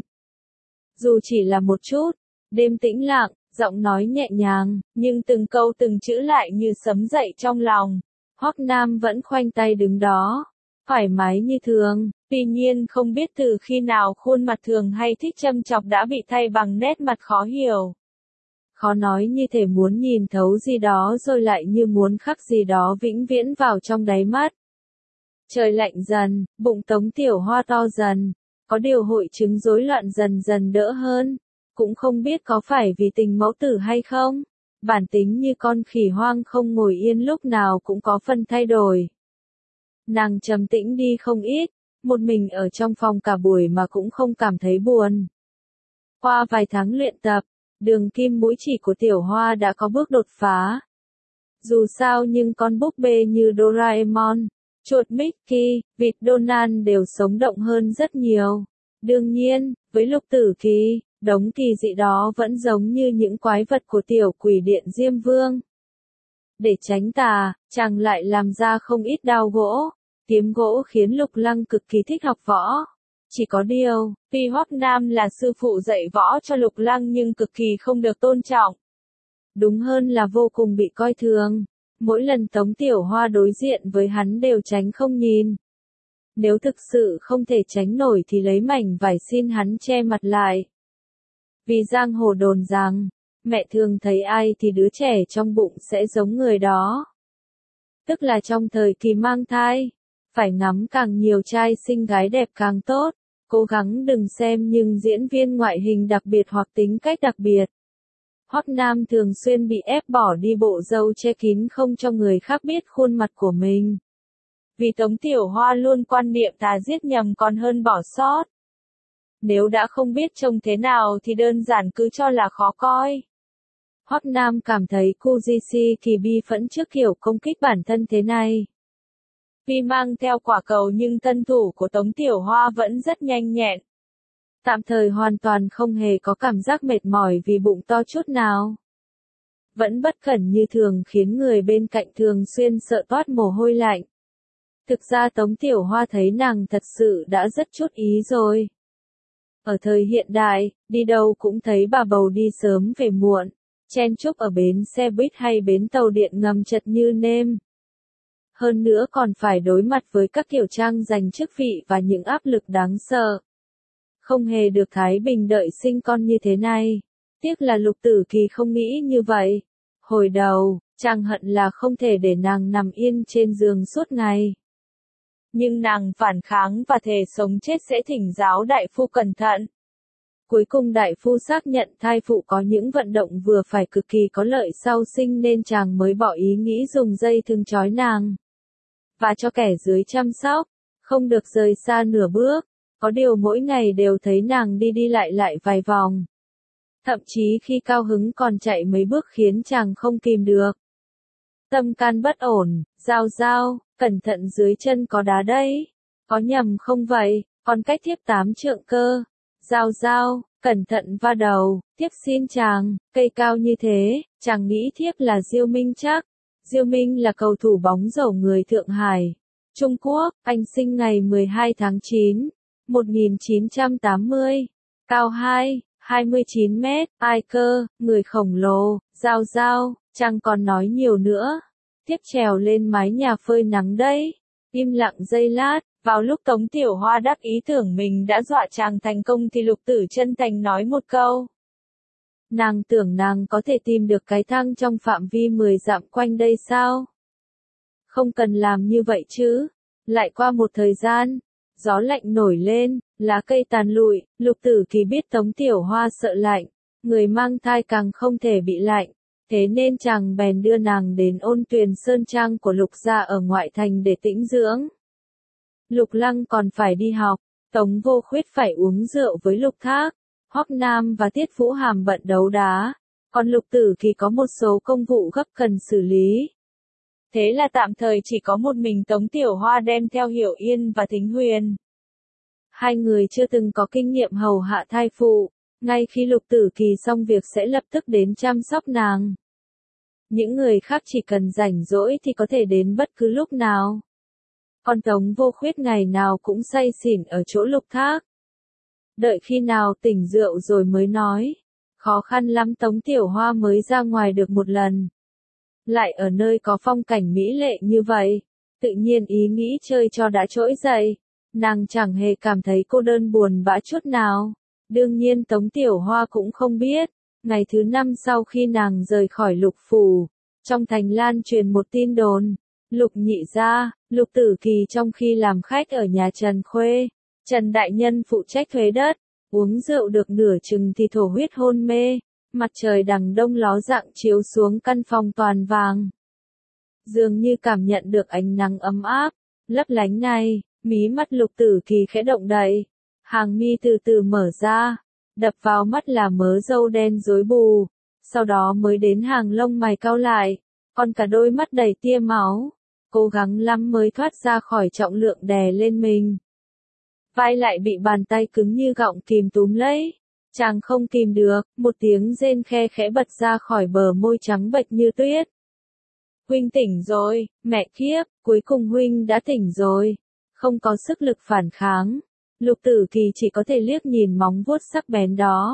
A: Dù chỉ là một chút, đêm tĩnh lặng, giọng nói nhẹ nhàng, nhưng từng câu từng chữ lại như sấm dậy trong lòng. Hoắc Nam vẫn khoanh tay đứng đó, thoải mái như thường, tuy nhiên không biết từ khi nào khuôn mặt thường hay thích châm chọc đã bị thay bằng nét mặt khó hiểu. Khó nói như thể muốn nhìn thấu gì đó rồi lại như muốn khắc gì đó vĩnh viễn vào trong đáy mắt. Trời lạnh dần, bụng Tống Tiểu Hoa to dần, có điều hội chứng rối loạn dần dần đỡ hơn, cũng không biết có phải vì tình mẫu tử hay không, bản tính như con khỉ hoang không ngồi yên lúc nào cũng có phần thay đổi. Nàng trầm tĩnh đi không ít, một mình ở trong phòng cả buổi mà cũng không cảm thấy buồn. Qua vài tháng luyện tập, đường kim mũi chỉ của Tiểu Hoa đã có bước đột phá. Dù sao nhưng con búp bê như Doraemon, chuột Mickey, vịt Donald đều sống động hơn rất nhiều. Đương nhiên, với Lục Tử Kỳ, đống kỳ dị đó vẫn giống như những quái vật của tiểu quỷ điện Diêm Vương. Để tránh tà, chàng lại làm ra không ít đao gỗ, kiếm gỗ khiến Lục Lăng cực kỳ thích học võ. Chỉ có điều, tuy Hoắc Nam là sư phụ dạy võ cho Lục Lăng nhưng cực kỳ không được tôn trọng. Đúng hơn là vô cùng bị coi thường. Mỗi lần Tống Tiểu Hoa đối diện với hắn đều tránh không nhìn. Nếu thực sự không thể tránh nổi thì lấy mảnh vải xin hắn che mặt lại. Vì giang hồ đồn rằng, mẹ thường thấy ai thì đứa trẻ trong bụng sẽ giống người đó. Tức là trong thời kỳ mang thai, phải ngắm càng nhiều trai xinh gái đẹp càng tốt, cố gắng đừng xem nhưng diễn viên ngoại hình đặc biệt hoặc tính cách đặc biệt. Hoắc Nam thường xuyên bị ép bỏ đi bộ râu che kín không cho người khác biết khuôn mặt của mình. Vì Tống Tiểu Hoa luôn quan niệm thà giết nhầm còn hơn bỏ sót. Nếu đã không biết trông thế nào thì đơn giản cứ cho là khó coi. Hoắc Nam cảm thấy Kujishi kỳ bi phẫn trước kiểu công kích bản thân thế này. Tuy mang theo quả cầu nhưng thân thủ của Tống Tiểu Hoa vẫn rất nhanh nhẹn. Tạm thời hoàn toàn không hề có cảm giác mệt mỏi vì bụng to chút nào. Vẫn bất cẩn như thường khiến người bên cạnh thường xuyên sợ toát mồ hôi lạnh. Thực ra Tống Tiểu Hoa thấy nàng thật sự đã rất chút ý rồi. Ở thời hiện đại, đi đâu cũng thấy bà bầu đi sớm về muộn, chen chúc ở bến xe buýt hay bến tàu điện ngầm chật như nêm. Hơn nữa còn phải đối mặt với các kiểu trang giành chức vị và những áp lực đáng sợ. Không hề được thái bình đợi sinh con như thế này. Tiếc là Lục Tử Kỳ không nghĩ như vậy. Hồi đầu, chàng hận là không thể để nàng nằm yên trên giường suốt ngày. Nhưng nàng phản kháng và thề sống chết sẽ thỉnh giáo đại phu cẩn thận. Cuối cùng đại phu xác nhận thai phụ có những vận động vừa phải cực kỳ có lợi sau sinh nên chàng mới bỏ ý nghĩ dùng dây thừng trói nàng. Và cho kẻ dưới chăm sóc, không được rời xa nửa bước. Có điều mỗi ngày đều thấy nàng đi đi lại lại vài vòng. Thậm chí khi cao hứng còn chạy mấy bước khiến chàng không kìm được. Tâm can bất ổn, Giao Giao, cẩn thận dưới chân có đá đấy. Có nhầm không vậy, còn cách thiếp tám trượng cơ. Giao Giao, cẩn thận va đầu, thiếp xin chàng, cây cao như thế, chàng nghĩ thiếp là Diêu Minh chắc. Diêu Minh là cầu thủ bóng rổ người Thượng Hải, Trung Quốc, anh sinh ngày mười hai tháng chín, một nghìn chín trăm tám mươi, cao hai, hai mươi chín mét, ai cơ, người khổng lồ, Giao Giao, chàng còn nói nhiều nữa, tiếp trèo lên mái nhà phơi nắng đấy. Im lặng giây lát, vào lúc Tống Tiểu Hoa đắc ý tưởng mình đã dọa chàng thành công thì Lục Tử chân thành nói một câu. Nàng tưởng nàng có thể tìm được cái thang trong phạm vi mười dặm quanh đây sao? Không cần làm như vậy chứ. Lại qua một thời gian, gió lạnh nổi lên, lá cây tàn lụi, Lục Tử Kỳ biết Tống Tiểu Hoa sợ lạnh, người mang thai càng không thể bị lạnh, thế nên chàng bèn đưa nàng đến Ôn Tuyền Sơn Trang của Lục gia ở ngoại thành để tĩnh dưỡng. Lục Lăng còn phải đi học, Tống Vô Khuyết phải uống rượu với Lục Thác, Hoắc Nam và Tiết Vũ Hàm bận đấu đá, còn Lục Tử Kỳ có một số công vụ gấp cần xử lý. Thế là tạm thời chỉ có một mình Tống Tiểu Hoa đem theo Hiểu Yên và Thính Huyền. Hai người chưa từng có kinh nghiệm hầu hạ thai phụ, ngay khi Lục Tử Kỳ xong việc sẽ lập tức đến chăm sóc nàng. Những người khác chỉ cần rảnh rỗi thì có thể đến bất cứ lúc nào. Còn Tống Vô Khuyết ngày nào cũng say xỉn ở chỗ Lục Thác. Đợi khi nào tỉnh rượu rồi mới nói. Khó khăn lắm Tống Tiểu Hoa mới ra ngoài được một lần. Lại ở nơi có phong cảnh mỹ lệ như vậy, tự nhiên ý nghĩ chơi cho đã trỗi dậy, nàng chẳng hề cảm thấy cô đơn buồn bã chút nào. Đương nhiên Tống Tiểu Hoa cũng không biết, ngày thứ năm sau khi nàng rời khỏi Lục phủ, trong thành lan truyền một tin đồn, Lục nhị gia, Lục Tử Kỳ trong khi làm khách ở nhà Trần Khuê, Trần đại nhân phụ trách thuế đất, uống rượu được nửa chừng thì thổ huyết hôn mê. Mặt trời đằng đông ló dạng chiếu xuống căn phòng toàn vàng. Dường như cảm nhận được ánh nắng ấm áp, lấp lánh này, mí mắt Lục Tử Kỳ khẽ động đậy. Hàng mi từ từ mở ra, đập vào mắt là mớ râu đen rối bù, sau đó mới đến hàng lông mày cau lại, còn cả đôi mắt đầy tia máu, cố gắng lắm mới thoát ra khỏi trọng lượng đè lên mình. Vai lại bị bàn tay cứng như gọng kìm túm lấy. Chàng không kìm được, một tiếng rên khe khẽ bật ra khỏi bờ môi trắng bệch như tuyết. Huynh tỉnh rồi, mẹ kiếp, cuối cùng Huynh đã tỉnh rồi. Không có sức lực phản kháng. Lục Tử Kỳ chỉ có thể liếc nhìn móng vuốt sắc bén đó.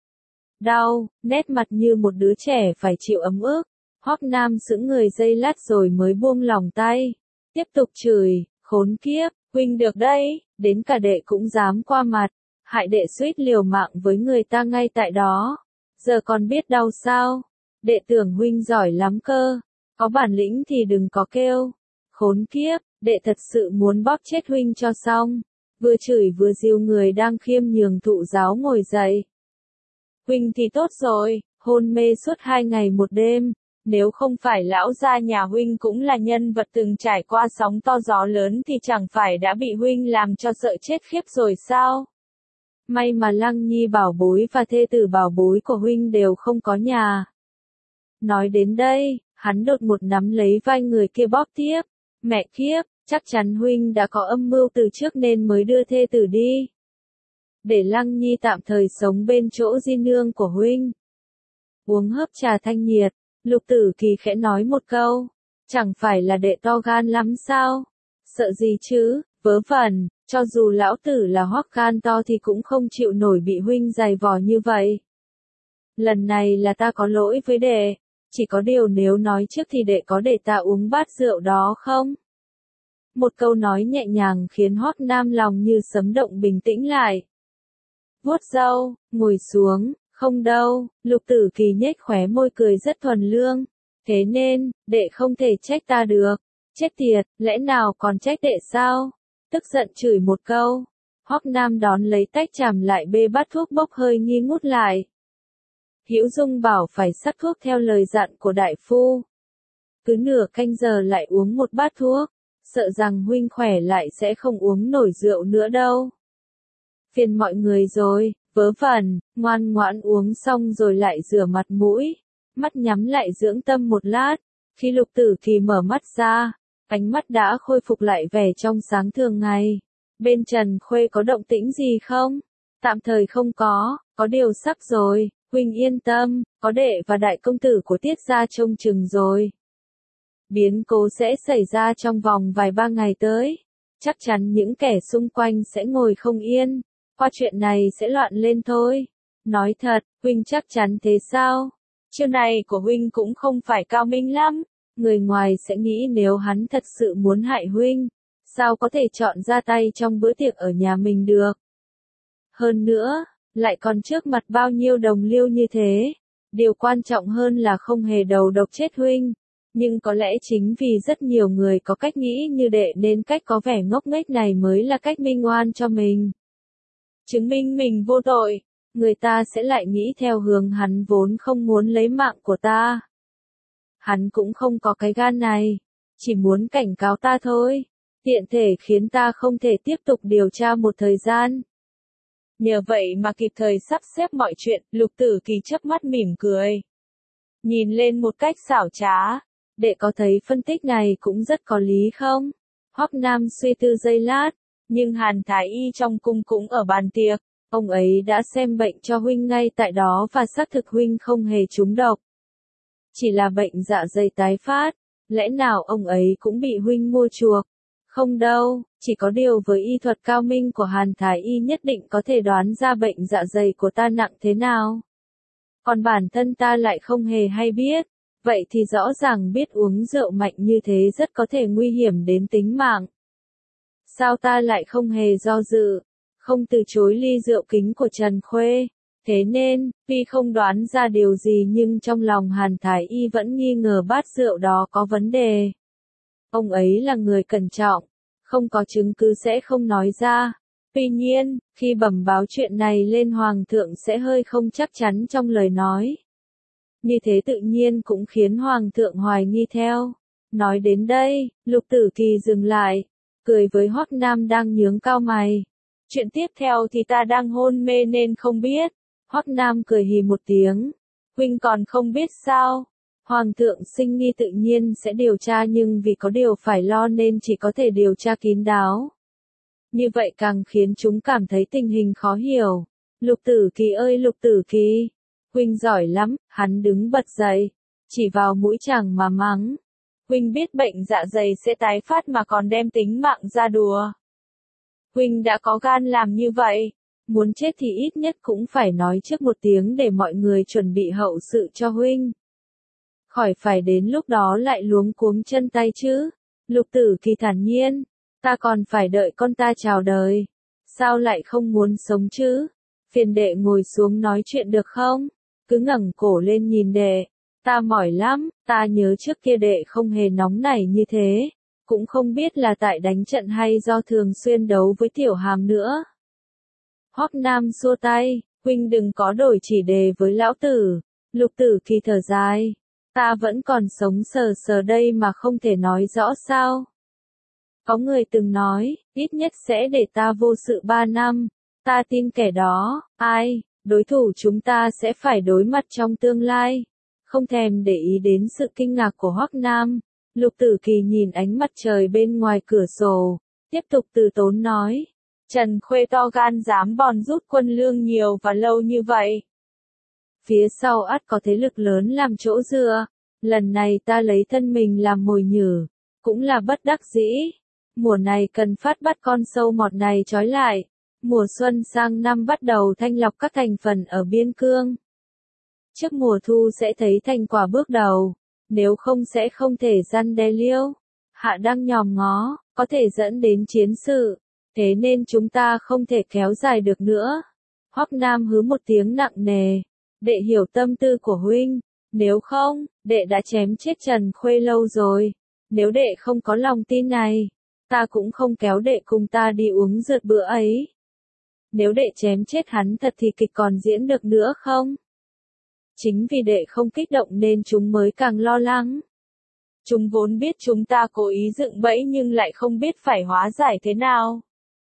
A: Đau, nét mặt như một đứa trẻ phải chịu ấm ức. Hoắc Nam sững người giây lát rồi mới buông lòng tay. Tiếp tục chửi, khốn kiếp, Huynh được đấy, đến cả đệ cũng dám qua mặt. Hại đệ suýt liều mạng với người ta ngay tại đó. Giờ còn biết đau sao? Đệ tưởng Huynh giỏi lắm cơ. Có bản lĩnh thì đừng có kêu. Khốn kiếp, đệ thật sự muốn bóp chết Huynh cho xong. Vừa chửi vừa dìu người đang khiêm nhường thụ giáo ngồi dậy. Huynh thì tốt rồi, hôn mê suốt hai ngày một đêm. Nếu không phải lão gia nhà Huynh cũng là nhân vật từng trải qua sóng to gió lớn thì chẳng phải đã bị Huynh làm cho sợ chết khiếp rồi sao? May mà Lăng Nhi bảo bối và thê tử bảo bối của Huynh đều không có nhà. Nói đến đây, hắn đột một nắm lấy vai người kia bóp tiếp. Mẹ kiếp, chắc chắn Huynh đã có âm mưu từ trước nên mới đưa thê tử đi. Để Lăng Nhi tạm thời sống bên chỗ di nương của Huynh. Uống hớp trà thanh nhiệt, Lục Tử Kỳ khẽ nói một câu. Chẳng phải là đệ to gan lắm sao? Sợ gì chứ, vớ vẩn. Cho dù lão tử là Hoắc gan to thì cũng không chịu nổi bị Huynh giày vò như vậy. Lần này là ta có lỗi với đệ, chỉ có điều nếu nói trước thì đệ có để ta uống bát rượu đó không? Một câu nói nhẹ nhàng khiến Hoắc Nam lòng như sấm động bình tĩnh lại. Vuốt râu, ngồi xuống, không đâu, Lục Tử Kỳ nhếch khóe môi cười rất thuần lương. Thế nên, đệ không thể trách ta được. Chết tiệt, lẽ nào còn trách đệ sao? Tức giận chửi một câu. Hoắc Nam đón lấy tách chàm lại bê bát thuốc bốc hơi nghi ngút lại. Hữu Dung bảo phải sắc thuốc theo lời dặn của đại phu. Cứ nửa canh giờ lại uống một bát thuốc, sợ rằng Huynh khỏe lại sẽ không uống nổi rượu nữa đâu. Phiền mọi người rồi, vớ vẩn, ngoan ngoãn uống xong rồi lại rửa mặt mũi, mắt nhắm lại dưỡng tâm một lát. Khi Lục Tử Kỳ mở mắt ra, ánh mắt đã khôi phục lại vẻ trong sáng thường ngày. Bên Trần Khuê có động tĩnh gì không? Tạm thời không có, có điều sắc rồi, Huynh yên tâm, có đệ và đại công tử của Tiết gia trông chừng rồi. Biến cố sẽ xảy ra trong vòng vài ba ngày tới. Chắc chắn những kẻ xung quanh sẽ ngồi không yên, qua chuyện này sẽ loạn lên thôi. Nói thật, Huynh chắc chắn thế sao? Chiêu này của Huynh cũng không phải cao minh lắm. Người ngoài sẽ nghĩ nếu hắn thật sự muốn hại Huynh, sao có thể chọn ra tay trong bữa tiệc ở nhà mình được. Hơn nữa, lại còn trước mặt bao nhiêu đồng liêu như thế. Điều quan trọng hơn là không hề đầu độc chết huynh. Nhưng có lẽ chính vì rất nhiều người có cách nghĩ như đệ nên cách có vẻ ngốc nghếch này mới là cách minh oan cho mình. Chứng minh mình vô tội, người ta sẽ lại nghĩ theo hướng hắn vốn không muốn lấy mạng của ta. Hắn cũng không có cái gan này, chỉ muốn cảnh cáo ta thôi, tiện thể khiến ta không thể tiếp tục điều tra một thời gian. Nhờ vậy mà kịp thời sắp xếp mọi chuyện, Lục Tử Kỳ chớp mắt mỉm cười. Nhìn lên một cách xảo trá, đệ có thấy phân tích này cũng rất có lý không? Hoắc Nam suy tư giây lát, nhưng Hàn Thái Y trong cung cũng ở bàn tiệc, ông ấy đã xem bệnh cho huynh ngay tại đó và xác thực huynh không hề trúng độc. Chỉ là bệnh dạ dày tái phát, lẽ nào ông ấy cũng bị huynh mua chuộc? Không đâu, chỉ có điều với y thuật cao minh của Hàn Thái Y nhất định có thể đoán ra bệnh dạ dày của ta nặng thế nào. Còn bản thân ta lại không hề hay biết, vậy thì rõ ràng biết uống rượu mạnh như thế rất có thể nguy hiểm đến tính mạng. Sao ta lại không hề do dự, không từ chối ly rượu kính của Trần Khuê? Thế nên, tuy không đoán ra điều gì nhưng trong lòng Hàn Thái Y vẫn nghi ngờ bát rượu đó có vấn đề. Ông ấy là người cẩn trọng, không có chứng cứ sẽ không nói ra. Tuy nhiên, khi bẩm báo chuyện này lên Hoàng thượng sẽ hơi không chắc chắn trong lời nói. Như thế tự nhiên cũng khiến Hoàng thượng hoài nghi theo. Nói đến đây, Lục Tử Kỳ dừng lại, cười với Hoắc Nam đang nhướng cao mày. Chuyện tiếp theo thì ta đang hôn mê nên không biết. Hoắc Nam cười hì một tiếng. Huynh còn không biết sao? Hoàng thượng sinh nghi tự nhiên sẽ điều tra nhưng vì có điều phải lo nên chỉ có thể điều tra kín đáo. Như vậy càng khiến chúng cảm thấy tình hình khó hiểu. Lục Tử Kỳ ơi Lục Tử Kỳ, huynh giỏi lắm, hắn đứng bật dậy, chỉ vào mũi chàng mà mắng. Huynh biết bệnh dạ dày sẽ tái phát mà còn đem tính mạng ra đùa. Huynh đã có gan làm như vậy, muốn chết thì ít nhất cũng phải nói trước một tiếng để mọi người chuẩn bị hậu sự cho huynh. Khỏi phải đến lúc đó lại luống cuống chân tay chứ. Lục Tử Kỳ thản nhiên, ta còn phải đợi con ta chào đời. Sao lại không muốn sống chứ? Phiền đệ ngồi xuống nói chuyện được không? Cứ ngẩng cổ lên nhìn đệ. Ta mỏi lắm, ta nhớ trước kia đệ không hề nóng nảy như thế. Cũng không biết là tại đánh trận hay do thường xuyên đấu với Tiểu Hàm nữa. Hoắc Nam xua tay, huynh đừng có đổi chỉ đề với lão tử. Lục Tử Kỳ thở dài. Ta vẫn còn sống sờ sờ đây mà không thể nói rõ sao. Có người từng nói, ít nhất sẽ để ta vô sự ba năm. Ta tin kẻ đó, ai, đối thủ chúng ta sẽ phải đối mặt trong tương lai. Không thèm để ý đến sự kinh ngạc của Hoắc Nam, Lục Tử Kỳ nhìn ánh mặt trời bên ngoài cửa sổ, tiếp tục từ tốn nói. Trần Khuê to gan dám bòn rút quân lương nhiều và lâu như vậy. Phía sau ắt có thế lực lớn làm chỗ dựa, lần này ta lấy thân mình làm mồi nhử, cũng là bất đắc dĩ. Mùa này cần phát bắt con sâu mọt này trói lại, mùa xuân sang năm bắt đầu thanh lọc các thành phần ở biên cương. Trước mùa thu sẽ thấy thành quả bước đầu, nếu không sẽ không thể răn đe liêu. Hạ đang nhòm ngó, có thể dẫn đến chiến sự, thế nên chúng ta không thể kéo dài được nữa. Hoắc Nam hứ một tiếng nặng nề. Đệ hiểu tâm tư của huynh, nếu không, đệ đã chém chết Trần Khuê lâu rồi. Nếu đệ không có lòng tin này, ta cũng không kéo đệ cùng ta đi uống rượt bữa ấy. Nếu đệ chém chết hắn thật thì kịch còn diễn được nữa không? Chính vì đệ không kích động nên chúng mới càng lo lắng. Chúng vốn biết chúng ta cố ý dựng bẫy nhưng lại không biết phải hóa giải thế nào.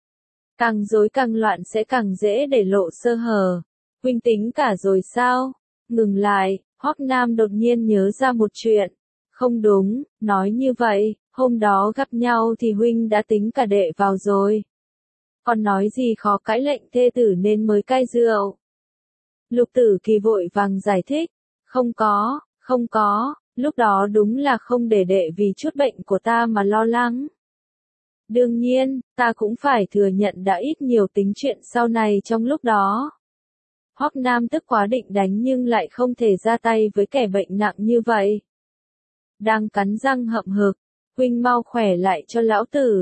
A: Càng rối càng loạn sẽ càng dễ để lộ sơ hở. Huynh tính cả rồi sao? Ngừng lại, Hoắc Nam đột nhiên nhớ ra một chuyện. Không đúng, nói như vậy, hôm đó gặp nhau thì huynh đã tính cả đệ vào rồi. Còn nói gì khó cãi lệnh thê tử nên mới cai rượu. Lục Tử Kỳ vội vàng giải thích. Không có, không có, lúc đó đúng là không để đệ vì chút bệnh của ta mà lo lắng. Đương nhiên, ta cũng phải thừa nhận đã ít nhiều tính chuyện sau này trong lúc đó. Hoắc Nam tức quá định đánh nhưng lại không thể ra tay với kẻ bệnh nặng như vậy. Đang cắn răng hậm hực, huynh mau khỏe lại cho lão tử.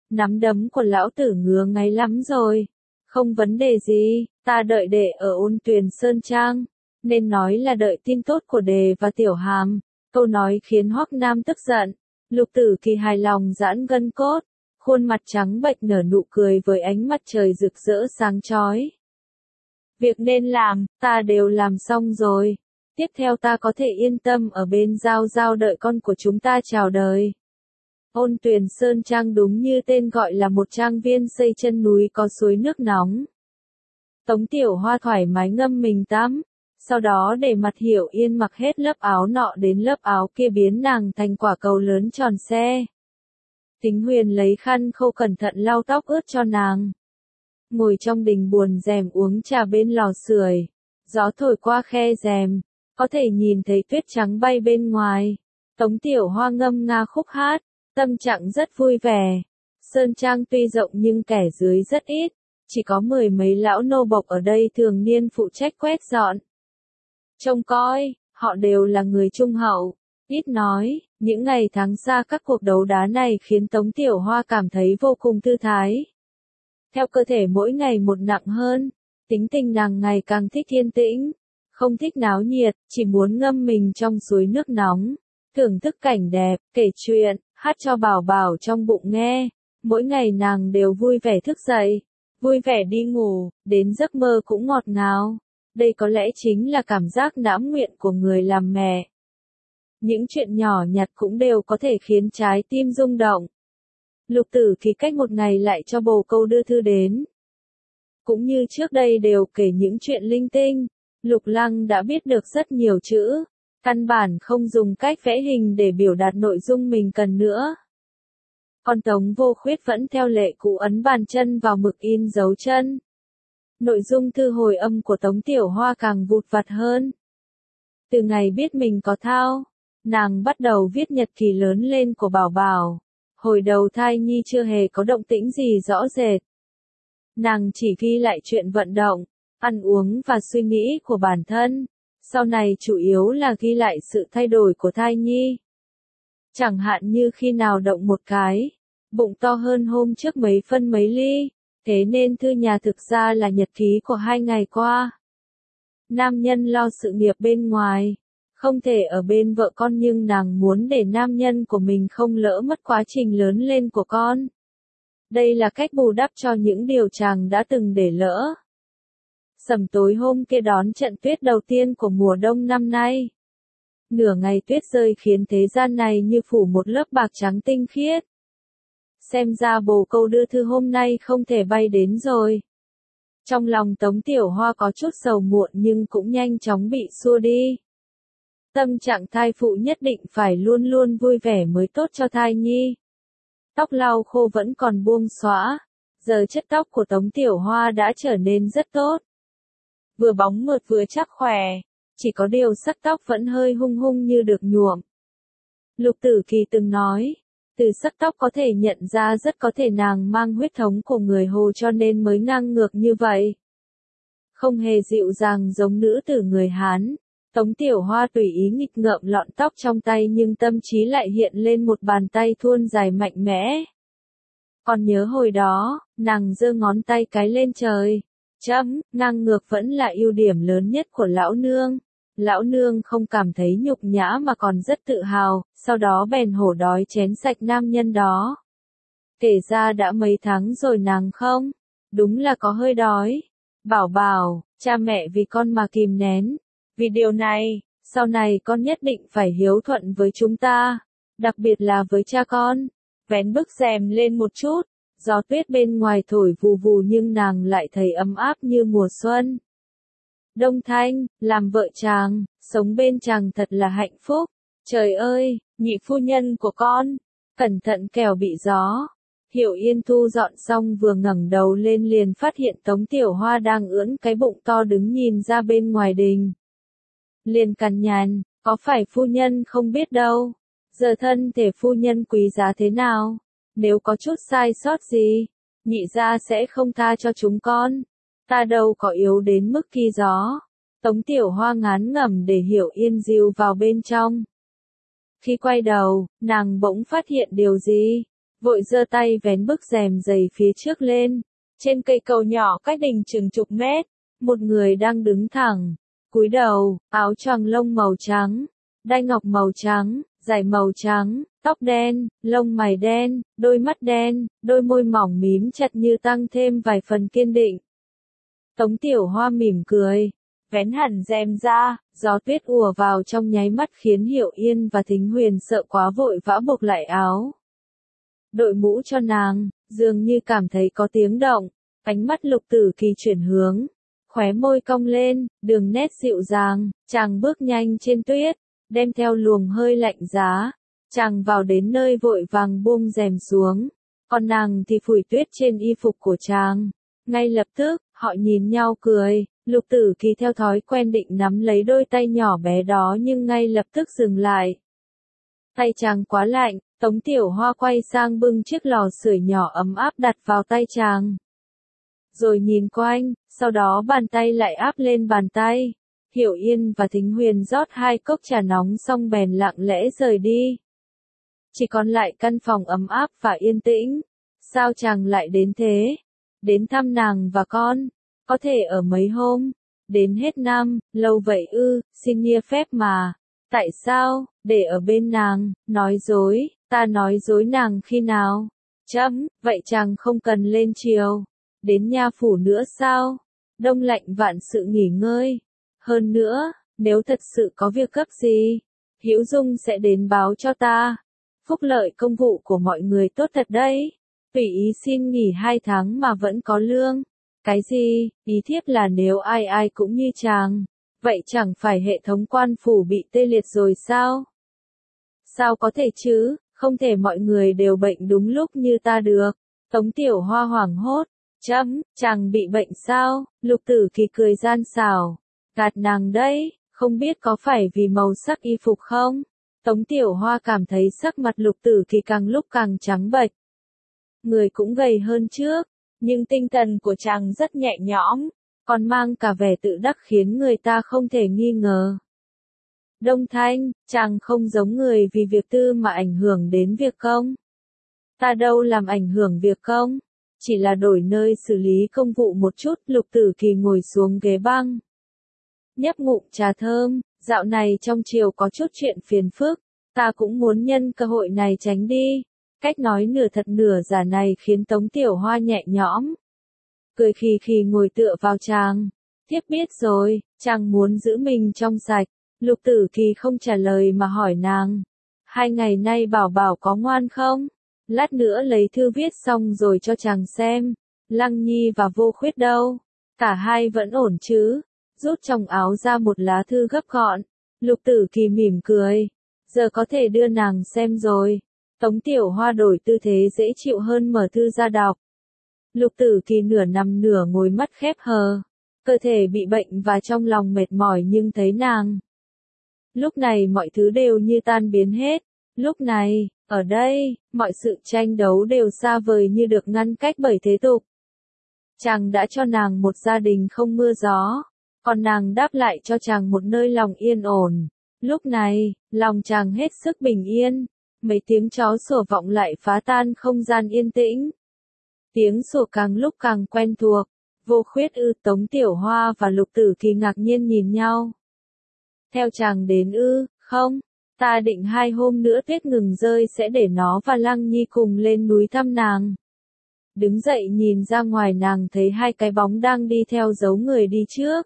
A: Nắm đấm của lão tử ngứa ngáy lắm rồi. Không vấn đề gì, ta đợi đệ ở Ôn Tuyền Sơn Trang. Nên nói là đợi tin tốt của Đề và Tiểu Hàm. Câu nói khiến Hoắc Nam tức giận. Lục Tử Kỳ hài lòng giãn gân cốt, khuôn mặt trắng bệch nở nụ cười với ánh mặt trời rực rỡ sáng chói. Việc nên làm, ta đều làm xong rồi. Tiếp theo ta có thể yên tâm ở bên Giao Giao đợi con của chúng ta chào đời. Ôn Tuyền Sơn Trang đúng như tên gọi là một trang viên xây chân núi có suối nước nóng. Tống Tiểu Hoa thoải mái ngâm mình tắm, sau đó để mặt Hiểu Yên mặc hết lớp áo nọ đến lớp áo kia biến nàng thành quả cầu lớn tròn xe. Tính Huyền lấy khăn khô cẩn thận lau tóc ướt cho nàng. Ngồi trong đình buồn rèm uống trà bên lò sưởi, gió thổi qua khe rèm, có thể nhìn thấy tuyết trắng bay bên ngoài. Tống Tiểu Hoa ngâm nga khúc hát, tâm trạng rất vui vẻ. Sơn Trang tuy rộng nhưng kẻ dưới rất ít, chỉ có mười mấy lão nô bộc ở đây thường niên phụ trách quét dọn. Trông coi, họ đều là người trung hậu, ít nói, những ngày tháng xa các cuộc đấu đá này khiến Tống Tiểu Hoa cảm thấy vô cùng thư thái. Theo cơ thể mỗi ngày một nặng hơn, tính tình nàng ngày càng thích yên tĩnh, không thích náo nhiệt, chỉ muốn ngâm mình trong suối nước nóng, thưởng thức cảnh đẹp, kể chuyện, hát cho Bảo Bảo trong bụng nghe. Mỗi ngày nàng đều vui vẻ thức dậy, vui vẻ đi ngủ, đến giấc mơ cũng ngọt ngào. Đây có lẽ chính là cảm giác mãn nguyện của người làm mẹ. Những chuyện nhỏ nhặt cũng đều có thể khiến trái tim rung động. Lục Tử Kỳ cách một ngày lại cho bồ câu đưa thư đến. Cũng như trước đây đều kể những chuyện linh tinh, Lục Lăng đã biết được rất nhiều chữ, căn bản không dùng cách vẽ hình để biểu đạt nội dung mình cần nữa. Còn Tống Vô Khuyết vẫn theo lệ cũ ấn bàn chân vào mực in dấu chân. Nội dung thư hồi âm của Tống Tiểu Hoa càng vụt vặt hơn. Từ ngày biết mình có thai, nàng bắt đầu viết nhật ký lớn lên của Bảo Bảo. Hồi đầu thai nhi chưa hề có động tĩnh gì rõ rệt. Nàng chỉ ghi lại chuyện vận động, ăn uống và suy nghĩ của bản thân. Sau này chủ yếu là ghi lại sự thay đổi của thai nhi. Chẳng hạn như khi nào động một cái, bụng to hơn hôm trước mấy phân mấy ly. Thế nên thư nhà thực ra là nhật ký của hai ngày qua. Nam nhân lo sự nghiệp bên ngoài, không thể ở bên vợ con nhưng nàng muốn để nam nhân của mình không lỡ mất quá trình lớn lên của con. Đây là cách bù đắp cho những điều chàng đã từng để lỡ. Sầm tối hôm kia đón trận tuyết đầu tiên của mùa đông năm nay. Nửa ngày tuyết rơi khiến thế gian này như phủ một lớp bạc trắng tinh khiết. Xem ra bồ câu đưa thư hôm nay không thể bay đến rồi. Trong lòng Tống Tiểu Hoa có chút sầu muộn nhưng cũng nhanh chóng bị xua đi. Tâm trạng thai phụ nhất định phải luôn luôn vui vẻ mới tốt cho thai nhi. Tóc lau khô vẫn còn buông xõa, giờ chất tóc của Tống Tiểu Hoa đã trở nên rất tốt. Vừa bóng mượt vừa chắc khỏe, chỉ có điều sắc tóc vẫn hơi hung hung như được nhuộm. Lục Tử Kỳ từng nói, từ sắc tóc có thể nhận ra rất có thể nàng mang huyết thống của người Hồ cho nên mới ngang ngược như vậy. Không hề dịu dàng giống nữ tử người Hán. Tống Tiểu Hoa tùy ý nghịch ngợm lọn tóc trong tay nhưng tâm trí lại hiện lên một bàn tay thuôn dài mạnh mẽ. Còn nhớ hồi đó, nàng giơ ngón tay cái lên trời. Chấm, ngang ngược vẫn là ưu điểm lớn nhất của lão nương. Lão nương không cảm thấy nhục nhã mà còn rất tự hào, sau đó bèn hổ đói chén sạch nam nhân đó. Kể ra đã mấy tháng rồi nàng không? Đúng là có hơi đói. Bảo Bảo, cha mẹ vì con mà kìm nén. Vì điều này, sau này con nhất định phải hiếu thuận với chúng ta, đặc biệt là với cha con. Vén bức rèm lên một chút, gió tuyết bên ngoài thổi vù vù nhưng nàng lại thấy ấm áp như mùa xuân. Đông Thanh, làm vợ chàng, sống bên chàng thật là hạnh phúc. Trời ơi, nhị phu nhân của con, cẩn thận kẻo bị gió. Hiểu Yên thu dọn xong vừa ngẩng đầu lên liền phát hiện Tống Tiểu Hoa đang ưỡn cái bụng to đứng nhìn ra bên ngoài đình. Liền cằn nhằn, có phải phu nhân không biết đâu, giờ thân thể phu nhân quý giá thế nào, nếu có chút sai sót gì, nhị gia sẽ không tha cho chúng con, ta đâu có yếu đến mức kỳ gió. Tống Tiểu Hoa ngán ngẩm để Hiểu Yên dìu vào bên trong. Khi quay đầu, nàng bỗng phát hiện điều gì, vội giơ tay vén bức rèm dày phía trước lên. Trên cây cầu nhỏ cách đình chừng chục mét, một người đang đứng thẳng, cúi đầu, áo choàng lông màu trắng, đai ngọc màu trắng, giày màu trắng, tóc đen, lông mày đen, đôi mắt đen, đôi môi mỏng mím chặt như tăng thêm vài phần kiên định. Tống Tiểu Hoa mỉm cười, vén hẳn rèm ra, gió tuyết ùa vào trong nháy mắt khiến Hiểu Yên và Thính Huyền sợ quá vội vã buộc lại áo. Đội mũ cho nàng, dường như cảm thấy có tiếng động, ánh mắt Lục Tử Kỳ chuyển hướng, khóe môi cong lên, đường nét dịu dàng, chàng bước nhanh trên tuyết, đem theo luồng hơi lạnh giá, chàng vào đến nơi vội vàng buông rèm xuống, còn nàng thì phủi tuyết trên y phục của chàng. Ngay lập tức, họ nhìn nhau cười, Lục Tử Kỳ theo thói quen định nắm lấy đôi tay nhỏ bé đó nhưng ngay lập tức dừng lại. Tay chàng quá lạnh, Tống Tiểu Hoa quay sang bưng chiếc lò sưởi nhỏ ấm áp đặt vào tay chàng. Rồi nhìn quanh, sau đó bàn tay lại áp lên bàn tay. Hiểu Yên và Thính Huyền rót hai cốc trà nóng xong bèn lặng lẽ rời đi. Chỉ còn lại căn phòng ấm áp và yên tĩnh. Sao chàng lại đến thế? Đến thăm nàng và con, có thể ở mấy hôm, đến hết năm, lâu vậy ư, xin nghia phép mà. Tại sao, để ở bên nàng, nói dối, ta nói dối nàng khi nào? Chấm, vậy chàng không cần lên triều, đến nha phủ nữa sao? Đông lạnh vạn sự nghỉ ngơi. Hơn nữa, nếu thật sự có việc gấp gì, Hữu Dung sẽ đến báo cho ta. Phúc lợi công vụ của mọi người tốt thật đấy. Tùy ý xin nghỉ hai tháng mà vẫn có lương. Cái gì, ý thiếp là nếu ai ai cũng như chàng, vậy chẳng phải hệ thống quan phủ bị tê liệt rồi sao? Sao có thể chứ, không thể mọi người đều bệnh đúng lúc như ta được. Tống Tiểu Hoa hoảng hốt, chấm, chàng bị bệnh sao? Lục Tử Kỳ cười gian xảo, gạt nàng đấy, không biết có phải vì màu sắc y phục không? Tống Tiểu Hoa cảm thấy sắc mặt Lục Tử Kỳ càng lúc càng trắng bệch. Người cũng gầy hơn trước, nhưng tinh thần của chàng rất nhẹ nhõm, còn mang cả vẻ tự đắc khiến người ta không thể nghi ngờ. Đông Thanh, chàng không giống người vì việc tư mà ảnh hưởng đến việc công. Ta đâu làm ảnh hưởng việc công, chỉ là đổi nơi xử lý công vụ một chút. Lục Tử Kỳ ngồi xuống ghế băng, nhấp ngụm trà thơm, dạo này trong triều có chút chuyện phiền phức, ta cũng muốn nhân cơ hội này tránh đi. Cách nói nửa thật nửa giả này khiến Tống Tiểu Hoa nhẹ nhõm, cười khì khì ngồi tựa vào chàng. Thiếp biết rồi, chàng muốn giữ mình trong sạch. Lục Tử Kỳ không trả lời mà hỏi nàng, hai ngày nay Bảo Bảo có ngoan không? Lát nữa lấy thư viết xong rồi cho chàng xem. Lăng Nhi và Vô Khuyết đâu? Cả hai vẫn ổn chứ? Rút trong áo ra một lá thư gấp gọn. Lục Tử Kỳ mỉm cười, giờ có thể đưa nàng xem rồi. Tống Tiểu Hoa đổi tư thế dễ chịu hơn mở thư ra đọc. Lục Tử Kỳ nửa nằm nửa ngồi mắt khép hờ, cơ thể bị bệnh và trong lòng mệt mỏi nhưng thấy nàng. Lúc này mọi thứ đều như tan biến hết. Lúc này, ở đây, mọi sự tranh đấu đều xa vời như được ngăn cách bởi thế tục. Chàng đã cho nàng một gia đình không mưa gió, còn nàng đáp lại cho chàng một nơi lòng yên ổn. Lúc này, lòng chàng hết sức bình yên. Mấy tiếng chó sủa vọng lại phá tan không gian yên tĩnh. Tiếng sủa càng lúc càng quen thuộc. Vô Khuyết ư? Tống Tiểu Hoa và Lục Tử Kỳ ngạc nhiên nhìn nhau. Theo chàng đến ư? Không, ta định hai hôm nữa tuyết ngừng rơi sẽ để nó và Lăng Nhi cùng lên núi thăm nàng. Đứng dậy nhìn ra ngoài nàng thấy hai cái bóng đang đi theo dấu người đi trước.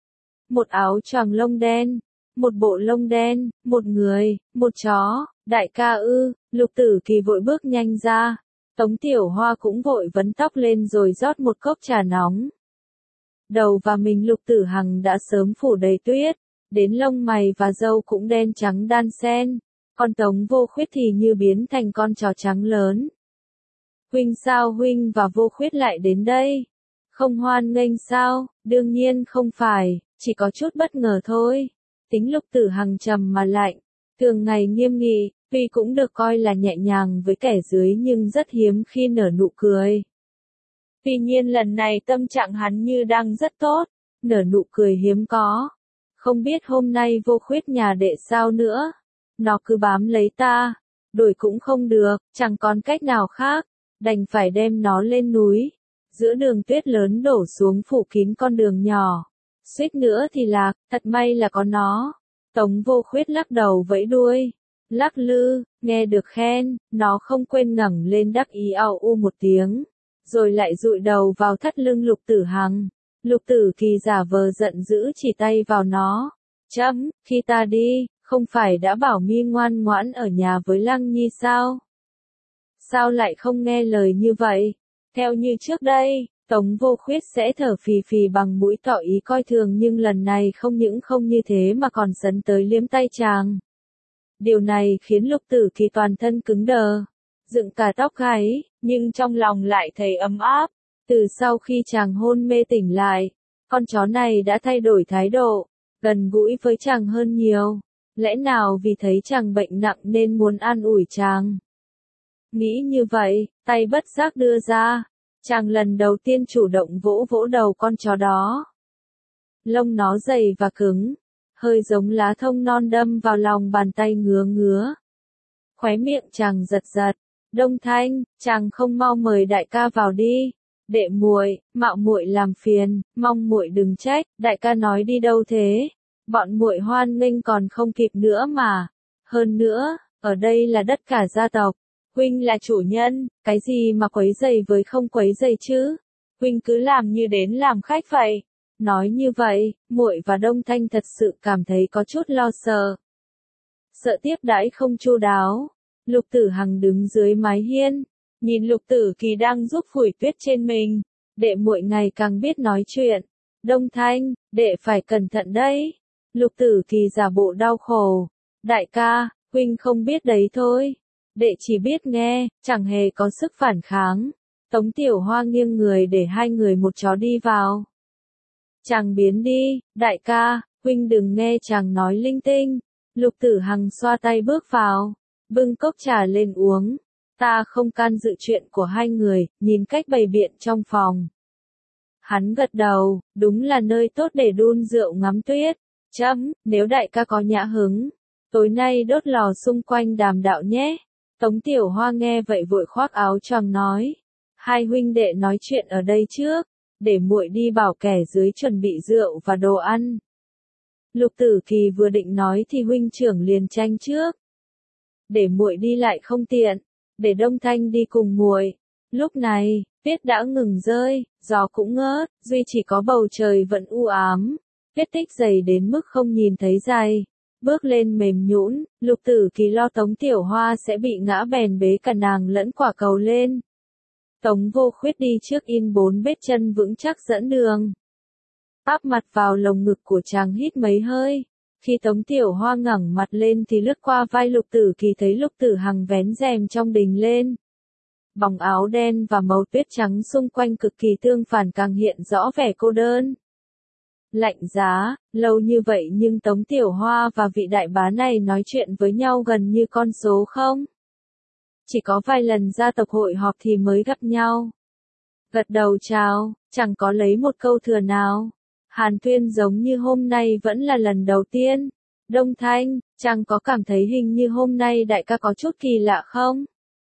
A: Một áo choàng lông đen, một bộ lông đen, một người, một chó. Đại ca ư? Lục Tử Kỳ vội bước nhanh ra. Tống Tiểu Hoa cũng vội vấn tóc lên rồi rót một cốc trà nóng. Đầu và mình Lục Tử Hằng đã sớm phủ đầy tuyết, đến lông mày và râu cũng đen trắng đan xen. Còn Tống Vô Khuyết thì như biến thành con chó trắng lớn. Huynh sao huynh và Vô Khuyết lại đến đây? Không hoan nghênh sao? Đương nhiên không phải, chỉ có chút bất ngờ thôi. Tính Lục Tử Hằng trầm mà lạnh, thường ngày nghiêm nghị, tuy cũng được coi là nhẹ nhàng với kẻ dưới nhưng rất hiếm khi nở nụ cười. Tuy nhiên lần này tâm trạng hắn như đang rất tốt, nở nụ cười hiếm có. Không biết hôm nay Vô Khuyết nhà đệ sao nữa? Nó cứ bám lấy ta, đổi cũng không được, chẳng còn cách nào khác, đành phải đem nó lên núi. Giữa đường tuyết lớn đổ xuống phủ kín con đường nhỏ. Suýt nữa thì lạc, thật may là có nó. Tống Vô Khuyết lắc đầu vẫy đuôi. Lắc lư, nghe được khen, nó không quên ngẩng lên đắc ý au u một tiếng. Rồi lại dụi đầu vào thắt lưng Lục Tử Hằng. Lục Tử Kỳ giả vờ giận dữ chỉ tay vào nó. Chấm, khi ta đi, không phải đã bảo mi ngoan ngoãn ở nhà với Lăng Nhi sao? Sao lại không nghe lời như vậy? Theo như trước đây, Tống Vô Khuyết sẽ thở phì phì bằng mũi tỏ ý coi thường, nhưng lần này không những không như thế mà còn sấn tới liếm tay chàng. Điều này khiến Lục Tử Kỳ toàn thân cứng đờ, dựng cả tóc gáy, nhưng trong lòng lại thấy ấm áp. Từ sau khi chàng hôn mê tỉnh lại, con chó này đã thay đổi thái độ, gần gũi với chàng hơn nhiều. Lẽ nào vì thấy chàng bệnh nặng nên muốn an ủi chàng? Nghĩ như vậy, tay bất giác đưa ra, chàng lần đầu tiên chủ động vỗ vỗ đầu con chó đó. Lông nó dày và cứng, hơi giống lá thông non đâm vào lòng bàn tay ngứa ngứa. Khóe miệng chàng giật giật, Đông Thanh, chàng không mau mời đại ca vào đi. Đệ muội, mạo muội làm phiền, mong muội đừng trách, đại ca nói đi đâu thế? Bọn muội hoan nghênh còn không kịp nữa mà. Hơn nữa, ở đây là đất cả gia tộc. Huynh là chủ nhân, cái gì mà quấy rầy với không quấy rầy chứ? Huynh cứ làm như đến làm khách vậy. Nói như vậy, muội và Đông Thanh thật sự cảm thấy có chút lo sợ. Sợ tiếp đãi không chu đáo. Lục Tử Hằng đứng dưới mái hiên, nhìn Lục Tử Kỳ đang giúp phủi tuyết trên mình. Đệ muội ngày càng biết nói chuyện. Đông Thanh, đệ phải cẩn thận đấy. Lục Tử Kỳ giả bộ đau khổ. Đại ca, huynh không biết đấy thôi. Đệ chỉ biết nghe, chẳng hề có sức phản kháng. Tống Tiểu Hoa nghiêng người để hai người một chó đi vào. Chàng biến đi, đại ca, huynh đừng nghe chàng nói linh tinh. Lục Tử Hằng xoa tay bước vào, bưng cốc trà lên uống. Ta không can dự chuyện của hai người, nhìn cách bày biện trong phòng. Hắn gật đầu, đúng là nơi tốt để đun rượu ngắm tuyết. Chấm, nếu đại ca có nhã hứng, tối nay đốt lò xung quanh đàm đạo nhé. Tống Tiểu Hoa nghe vậy vội khoác áo choàng nói. Hai huynh đệ nói chuyện ở đây trước, để muội đi bảo kẻ dưới chuẩn bị rượu và đồ ăn. Lục Tử Kỳ vừa định nói thì huynh trưởng liền tranh trước. Để muội đi lại không tiện, để Đông Thanh đi cùng muội. Lúc này, tuyết đã ngừng rơi, gió cũng ngớt, duy chỉ có bầu trời vẫn u ám. Tuyết tích dày đến mức không nhìn thấy dài. Bước lên mềm nhũn, Lục Tử Kỳ lo Tống Tiểu Hoa sẽ bị ngã bèn bế cả nàng lẫn quả cầu lên. Tống Vô Khuyết đi trước in bốn vết chân vững chắc dẫn đường. Áp mặt vào lồng ngực của chàng hít mấy hơi. Khi Tống Tiểu Hoa ngẩng mặt lên thì lướt qua vai Lục Tử Kỳ thấy Lục Tử Hằng vén rèm trong đình lên. Bóng áo đen và màu tuyết trắng xung quanh cực kỳ tương phản càng hiện rõ vẻ cô đơn. Lạnh giá, lâu như vậy nhưng Tống Tiểu Hoa và vị đại bá này nói chuyện với nhau gần như con số không. Chỉ có vài lần gia tộc hội họp thì mới gặp nhau. Gật đầu chào, chẳng có lấy một câu thừa nào. Hàn Tuyên giống như hôm nay vẫn là lần đầu tiên. Đông Thanh, chàng có cảm thấy hình như hôm nay đại ca có chút kỳ lạ không?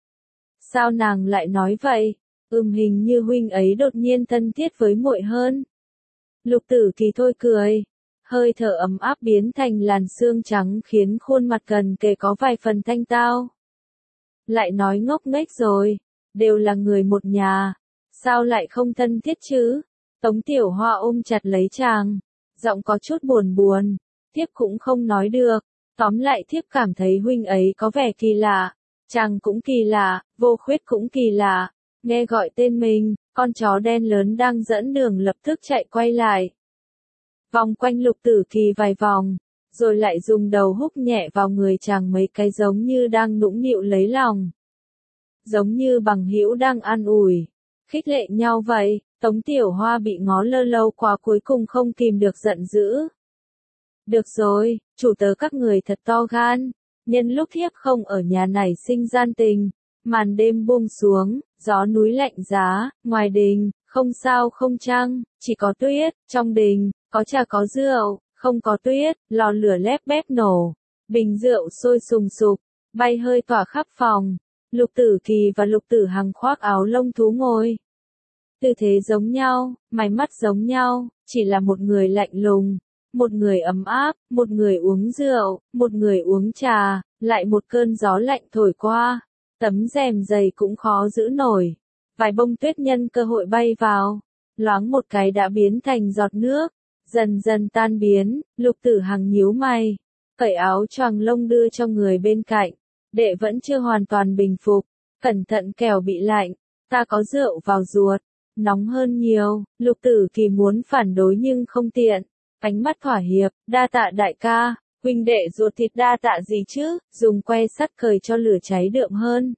A: Sao nàng lại nói vậy? Ừm, hình như huynh ấy đột nhiên thân thiết với muội hơn. Lục Tử Kỳ thôi cười. Hơi thở ấm áp biến thành làn sương trắng khiến khuôn mặt gần kề có vài phần thanh tao. Lại nói ngốc nghếch rồi, đều là người một nhà, sao lại không thân thiết chứ? Tống Tiểu Hoa ôm chặt lấy chàng, giọng có chút buồn buồn, thiếp cũng không nói được, tóm lại thiếp cảm thấy huynh ấy có vẻ kỳ lạ, chàng cũng kỳ lạ, Vô Khuyết cũng kỳ lạ. Nghe gọi tên mình, con chó đen lớn đang dẫn đường lập tức chạy quay lại. Vòng quanh Lục Tử Kỳ vài vòng, rồi lại dùng đầu húc nhẹ vào người chàng mấy cái giống như đang nũng nịu lấy lòng. Giống như bằng hữu đang an ủi, khích lệ nhau vậy. Tống Tiểu Hoa bị ngó lơ lâu quá cuối cùng không kìm được giận dữ. Được rồi, chủ tớ các người thật to gan, nhân lúc thiếp không ở nhà nảy sinh gian tình. Màn đêm buông xuống, gió núi lạnh giá, ngoài đình, không sao không trăng, chỉ có tuyết, trong đình, có trà có rượu, không có tuyết, lò lửa lép bép nổ, bình rượu sôi sùng sục, bay hơi tỏa khắp phòng. Lục Tử Kỳ và Lục Tử Hằng khoác áo lông thú ngồi. Tư thế giống nhau, mày mắt giống nhau, chỉ là một người lạnh lùng, một người ấm áp, một người uống rượu, một người uống trà, lại một cơn gió lạnh thổi qua, tấm rèm dày cũng khó giữ nổi. Vài bông tuyết nhân cơ hội bay vào, loáng một cái đã biến thành giọt nước, dần dần tan biến. Lục Tử Hằng nhíu mày, cởi áo choàng lông đưa cho người bên cạnh. Đệ vẫn chưa hoàn toàn bình phục, cẩn thận kẻo bị lạnh, ta có rượu vào ruột, nóng hơn nhiều. Lục Tử Kỳ muốn phản đối nhưng không tiện, ánh mắt thỏa hiệp, đa tạ đại ca, huynh đệ ruột thịt đa tạ gì chứ, dùng que sắt cởi cho lửa cháy đượm hơn.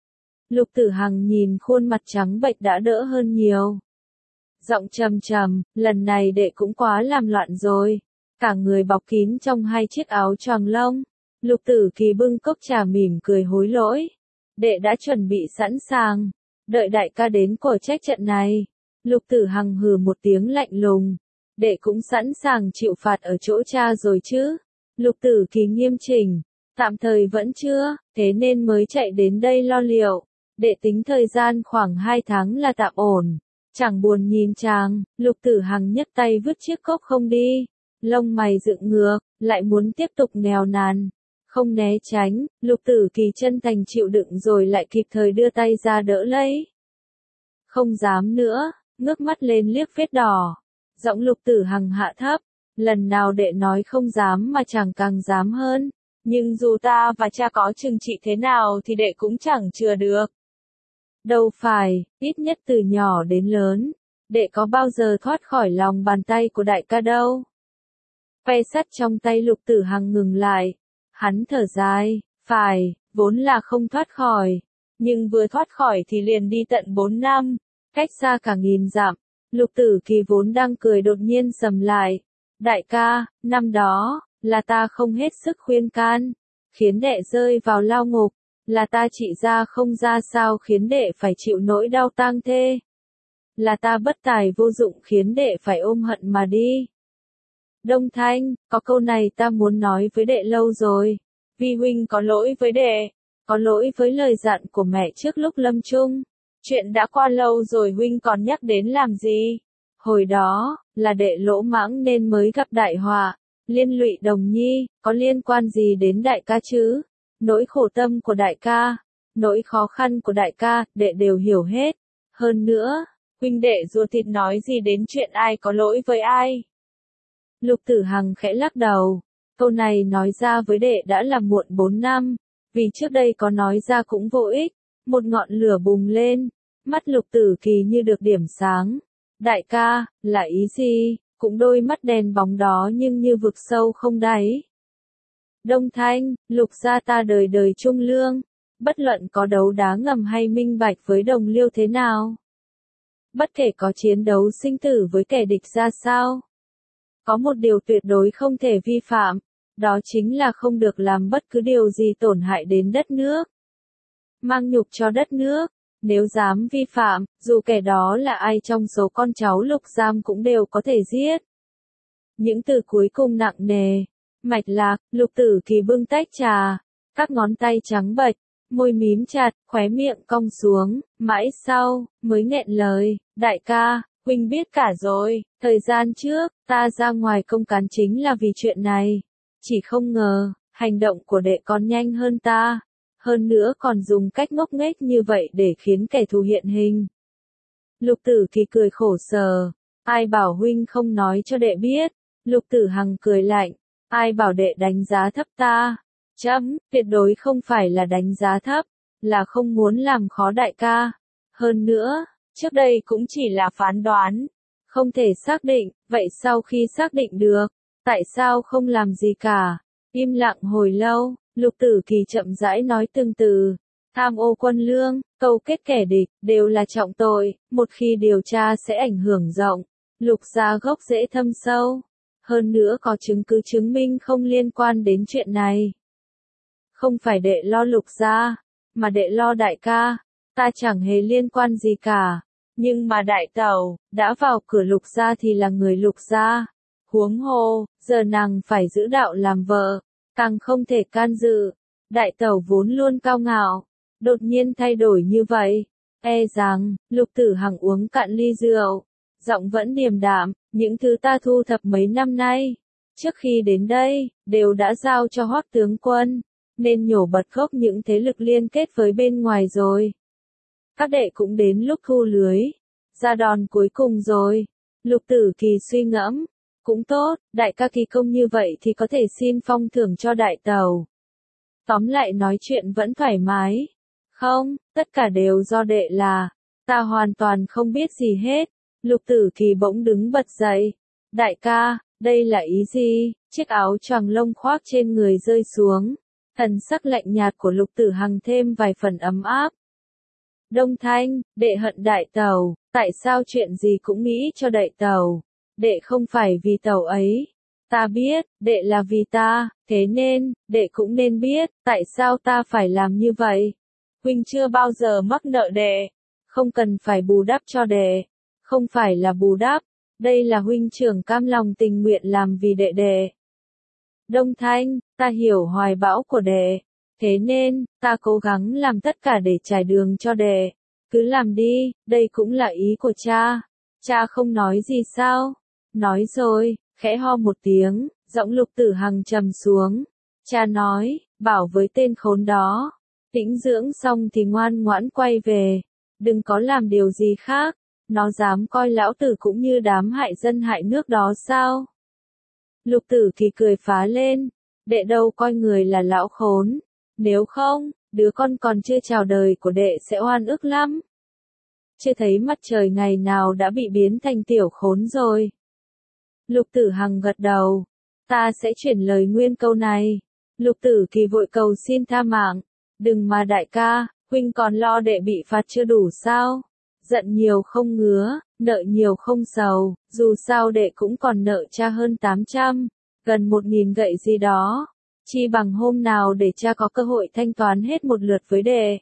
A: Lục Tử Hằng nhìn khuôn mặt trắng bệch đã đỡ hơn nhiều. Giọng trầm trầm, lần này đệ cũng quá làm loạn rồi, cả người bọc kín trong hai chiếc áo choàng lông. Lục Tử Kỳ bưng cốc trà mỉm cười hối lỗi. Đệ đã chuẩn bị sẵn sàng, đợi đại ca đến cổ trách trận này. Lục Tử Hằng hừ một tiếng lạnh lùng. Đệ cũng sẵn sàng chịu phạt ở chỗ cha rồi chứ. Lục Tử Kỳ nghiêm chỉnh. Tạm thời vẫn chưa, thế nên mới chạy đến đây lo liệu. Đệ tính thời gian khoảng hai tháng là tạm ổn. Chẳng buồn nhìn chàng, Lục Tử Hằng nhấc tay vứt chiếc cốc không đi. Lông mày dựng ngược, lại muốn tiếp tục nèo nàn. Không né tránh, Lục Tử Kỳ chân thành chịu đựng rồi lại kịp thời đưa tay ra đỡ lấy. Không dám nữa, ngước mắt lên liếc vết đỏ. Giọng Lục Tử Hằng hạ thấp, lần nào đệ nói không dám mà chàng càng dám hơn. Nhưng dù ta và cha có trừng trị thế nào thì đệ cũng chẳng chừa được. Đâu phải, ít nhất từ nhỏ đến lớn, đệ có bao giờ thoát khỏi lòng bàn tay của đại ca đâu. Que sắt trong tay Lục Tử Hằng ngừng lại. Hắn thở dài, phải, vốn là không thoát khỏi, nhưng vừa thoát khỏi thì liền đi tận bốn năm, cách xa cả nghìn dặm. Lục Tử Kỳ vốn đang cười đột nhiên sầm lại. Đại ca, năm đó, là ta không hết sức khuyên can, khiến đệ rơi vào lao ngục, là ta trị ra không ra sao khiến đệ phải chịu nỗi đau tang thê. Là ta bất tài vô dụng khiến đệ phải ôm hận mà đi. Đông Thanh, có câu này ta muốn nói với đệ lâu rồi. Vi huynh có lỗi với đệ, có lỗi với lời dặn của mẹ trước lúc lâm chung. Chuyện đã qua lâu rồi huynh còn nhắc đến làm gì? Hồi đó, là đệ lỗ mãng nên mới gặp đại họa, liên lụy Đồng Nhi, có liên quan gì đến đại ca chứ? Nỗi khổ tâm của đại ca, nỗi khó khăn của đại ca, đệ đều hiểu hết. Hơn nữa, huynh đệ ruột thịt nói gì đến chuyện ai có lỗi với ai? Lục Tử Hằng khẽ lắc đầu, câu này nói ra với đệ đã là muộn bốn năm, vì trước đây có nói ra cũng vô ích. Một ngọn lửa bùng lên, mắt Lục Tử Kỳ như được điểm sáng. Đại ca, là ý gì? Cũng đôi mắt đèn bóng đó nhưng như vực sâu không đáy. Đông Thanh, Lục gia ta đời đời trung lương, bất luận có đấu đá ngầm hay minh bạch với đồng liêu thế nào. Bất kể có chiến đấu sinh tử với kẻ địch ra sao. Có một điều tuyệt đối không thể vi phạm, đó chính là không được làm bất cứ điều gì tổn hại đến đất nước. Mang nhục cho đất nước, nếu dám vi phạm, dù kẻ đó là ai trong số con cháu Lục Giam cũng đều có thể giết. Những từ cuối cùng nặng nề, mạch lạc. Lục Tử Kỳ bưng tách trà, các ngón tay trắng bệch, môi mím chặt, khóe miệng cong xuống, mãi sau, mới nghẹn lời, đại ca, huynh biết cả rồi, thời gian trước, ta ra ngoài công cán chính là vì chuyện này. Chỉ không ngờ, hành động của đệ còn nhanh hơn ta. Hơn nữa còn dùng cách ngốc nghếch như vậy để khiến kẻ thù hiện hình. Lục Tử Kỳ cười khổ sở, ai bảo huynh không nói cho đệ biết. Lục Tử Hằng cười lạnh, ai bảo đệ đánh giá thấp ta. Chấm, tuyệt đối không phải là đánh giá thấp, là không muốn làm khó đại ca. Hơn nữa, trước đây cũng chỉ là phán đoán, không thể xác định, vậy sau khi xác định được, tại sao không làm gì cả? Im lặng hồi lâu. Lục Tử Kỳ chậm rãi nói từng từ, tham ô quân lương, câu kết kẻ địch, đều là trọng tội, một khi điều tra sẽ ảnh hưởng rộng, Lục gia gốc rễ thâm sâu, hơn nữa có chứng cứ chứng minh không liên quan đến chuyện này. Không phải đệ lo Lục gia, mà đệ lo đại ca, ta chẳng hề liên quan gì cả, nhưng mà đại tẩu, đã vào cửa Lục gia thì là người Lục gia, huống hồ, giờ nàng phải giữ đạo làm vợ. Càng không thể can dự. Đại tẩu vốn luôn cao ngạo, đột nhiên thay đổi như vậy. E rằng, Lục Tử Hằng uống cạn ly rượu, giọng vẫn điềm đạm, những thứ ta thu thập mấy năm nay, trước khi đến đây, đều đã giao cho Hoắc tướng quân, nên nhổ bật gốc những thế lực liên kết với bên ngoài rồi. Các đệ cũng đến lúc thu lưới, ra đòn cuối cùng rồi. Lục Tử Kỳ suy ngẫm, cũng tốt, đại ca kỳ công như vậy thì có thể xin phong thưởng cho đại tẩu. Tóm lại nói chuyện vẫn thoải mái. Không, tất cả đều do đệ là, ta hoàn toàn không biết gì hết. Lục Tử Kỳ bỗng đứng bật dậy. Đại ca, đây là ý gì? Chiếc áo choàng lông khoác trên người rơi xuống. Thần sắc lạnh nhạt của Lục Tử Hằng thêm vài phần ấm áp. Đông Thanh, đệ hận đại tẩu, tại sao chuyện gì cũng nghĩ cho đại tẩu? Đệ không phải vì tẩu ấy. Ta biết, đệ là vì ta, thế nên, đệ cũng nên biết, tại sao ta phải làm như vậy. Huynh chưa bao giờ mắc nợ đệ, không cần phải bù đắp cho đệ, không phải là bù đắp, đây là huynh trưởng cam lòng tình nguyện làm vì đệ đệ. Đông Thanh, ta hiểu hoài bão của đệ, thế nên, ta cố gắng làm tất cả để trải đường cho đệ, cứ làm đi, đây cũng là ý của cha. Cha không nói gì sao? Nói rồi, khẽ ho một tiếng, giọng Lục Tử Hằng trầm xuống. Cha nói, bảo với tên khốn đó, tĩnh dưỡng xong thì ngoan ngoãn quay về, đừng có làm điều gì khác, nó dám coi lão tử cũng như đám hại dân hại nước đó sao? Lục Tử Kỳ cười phá lên, đệ đâu coi người là lão khốn, nếu không, đứa con còn chưa chào đời của đệ sẽ oan ức lắm. Chưa thấy mặt trời ngày nào đã bị biến thành tiểu khốn rồi. Lục Tử Hằng gật đầu, ta sẽ chuyển lời nguyên câu này. Lục Tử Kỳ vội cầu xin tha mạng, đừng mà đại ca, huynh còn lo đệ bị phạt chưa đủ sao? Giận nhiều không ngứa, nợ nhiều không sầu, dù sao đệ cũng còn nợ cha hơn tám trăm, gần một nghìn gậy gì đó. Chi bằng hôm nào để cha có cơ hội thanh toán hết một lượt với đệ.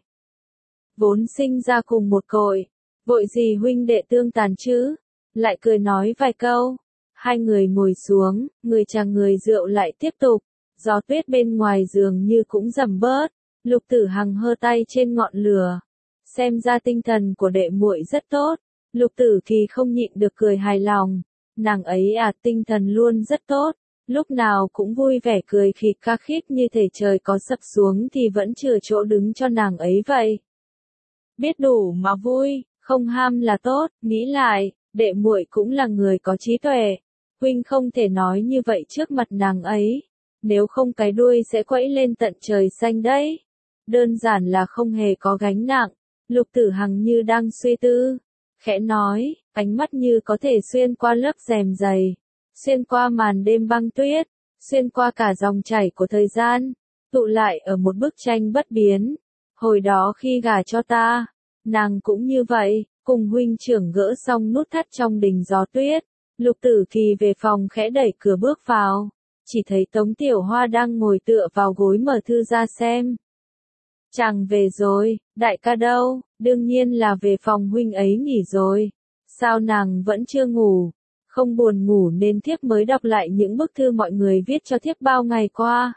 A: Vốn sinh ra cùng một cội, vội gì huynh đệ tương tàn chứ? Lại cười nói vài câu. Hai người ngồi xuống, người chàng người rượu lại tiếp tục. Gió tuyết bên ngoài giường như cũng dầm bớt. Lục Tử Hằng hơ tay trên ngọn lửa. Xem ra tinh thần của đệ muội rất tốt. Lục Tử Kỳ không nhịn được cười hài lòng. Nàng ấy à, tinh thần luôn rất tốt. Lúc nào cũng vui vẻ cười khịt ca khích như thể trời có sập xuống thì vẫn chừa chỗ đứng cho nàng ấy vậy. Biết đủ mà vui, không ham là tốt, nghĩ lại, đệ muội cũng là người có trí tuệ. Huynh không thể nói như vậy trước mặt nàng ấy, nếu không cái đuôi sẽ quẫy lên tận trời xanh đấy. Đơn giản là không hề có gánh nặng. Lục Tử Hằng như đang suy tư, khẽ nói, ánh mắt như có thể xuyên qua lớp rèm dày, xuyên qua màn đêm băng tuyết, xuyên qua cả dòng chảy của thời gian, tụ lại ở một bức tranh bất biến. Hồi đó khi gả cho ta, nàng cũng như vậy, cùng huynh trưởng gỡ xong nút thắt trong đình gió tuyết. Lục Tử Kỳ về phòng khẽ đẩy cửa bước vào, chỉ thấy Tống Tiểu Hoa đang ngồi tựa vào gối mở thư ra xem. Chàng về rồi, đại ca đâu? Đương nhiên là về phòng huynh ấy nghỉ rồi. Sao nàng vẫn chưa ngủ? Không buồn ngủ nên thiếp mới đọc lại những bức thư mọi người viết cho thiếp bao ngày qua.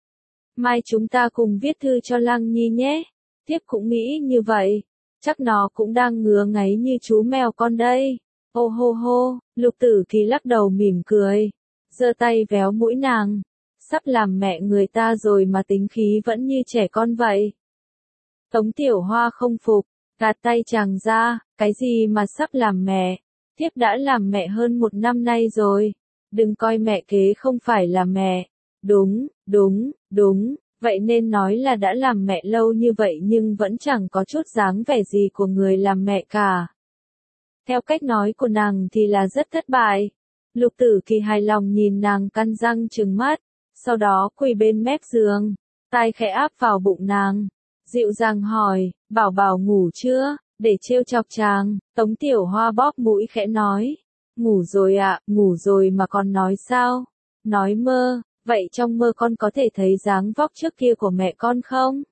A: Mai chúng ta cùng viết thư cho Lăng Nhi nhé. Thiếp cũng nghĩ như vậy. Chắc nó cũng đang ngứa ngáy như chú mèo con đây. Ô hô hô, Lục Tử Kỳ lắc đầu mỉm cười, giơ tay véo mũi nàng. Sắp làm mẹ người ta rồi mà tính khí vẫn như trẻ con vậy. Tống Tiểu Hoa không phục, gạt tay chàng ra, cái gì mà sắp làm mẹ, thiếp đã làm mẹ hơn một năm nay rồi, đừng coi mẹ kế không phải là mẹ. Đúng, đúng, đúng, vậy nên nói là đã làm mẹ lâu như vậy nhưng vẫn chẳng có chút dáng vẻ gì của người làm mẹ cả. Theo cách nói của nàng thì là rất thất bại. Lục Tử Kỳ hài lòng nhìn nàng căn răng trừng mắt, sau đó quỳ bên mép giường, tai khẽ áp vào bụng nàng, dịu dàng hỏi, bảo bảo ngủ chưa, để trêu chọc chàng. Tống Tiểu Hoa bóp mũi khẽ nói, ngủ rồi ạ, ngủ rồi mà còn nói sao? Nói mơ, vậy trong mơ con có thể thấy dáng vóc trước kia của mẹ con không?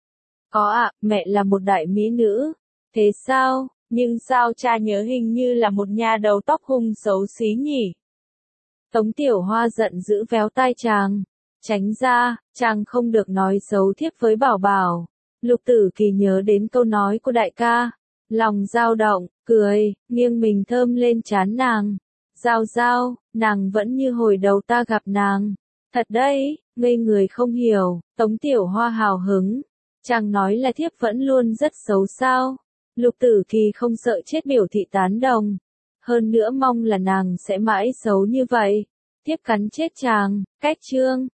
A: Có ạ, mẹ là một đại mỹ nữ. Thế sao? Nhưng sao cha nhớ hình như là một nhà đầu tóc hung xấu xí nhỉ? Tống Tiểu Hoa giận dữ véo tai chàng. Tránh ra, chàng không được nói xấu thiếp với Bảo Bảo. Lục Tử Kỳ nhớ đến câu nói của đại ca. Lòng dao động, cười, nghiêng mình thơm lên trán nàng. Giao giao, nàng vẫn như hồi đầu ta gặp nàng. Thật đấy, ngây người không hiểu, Tống Tiểu Hoa hào hứng. Chàng nói là thiếp vẫn luôn rất xấu sao. Lục Tử Kỳ không sợ chết biểu thị tán đồng. Hơn nữa mong là nàng sẽ mãi xấu như vậy. Thiếp cắn chết chàng, cách chương.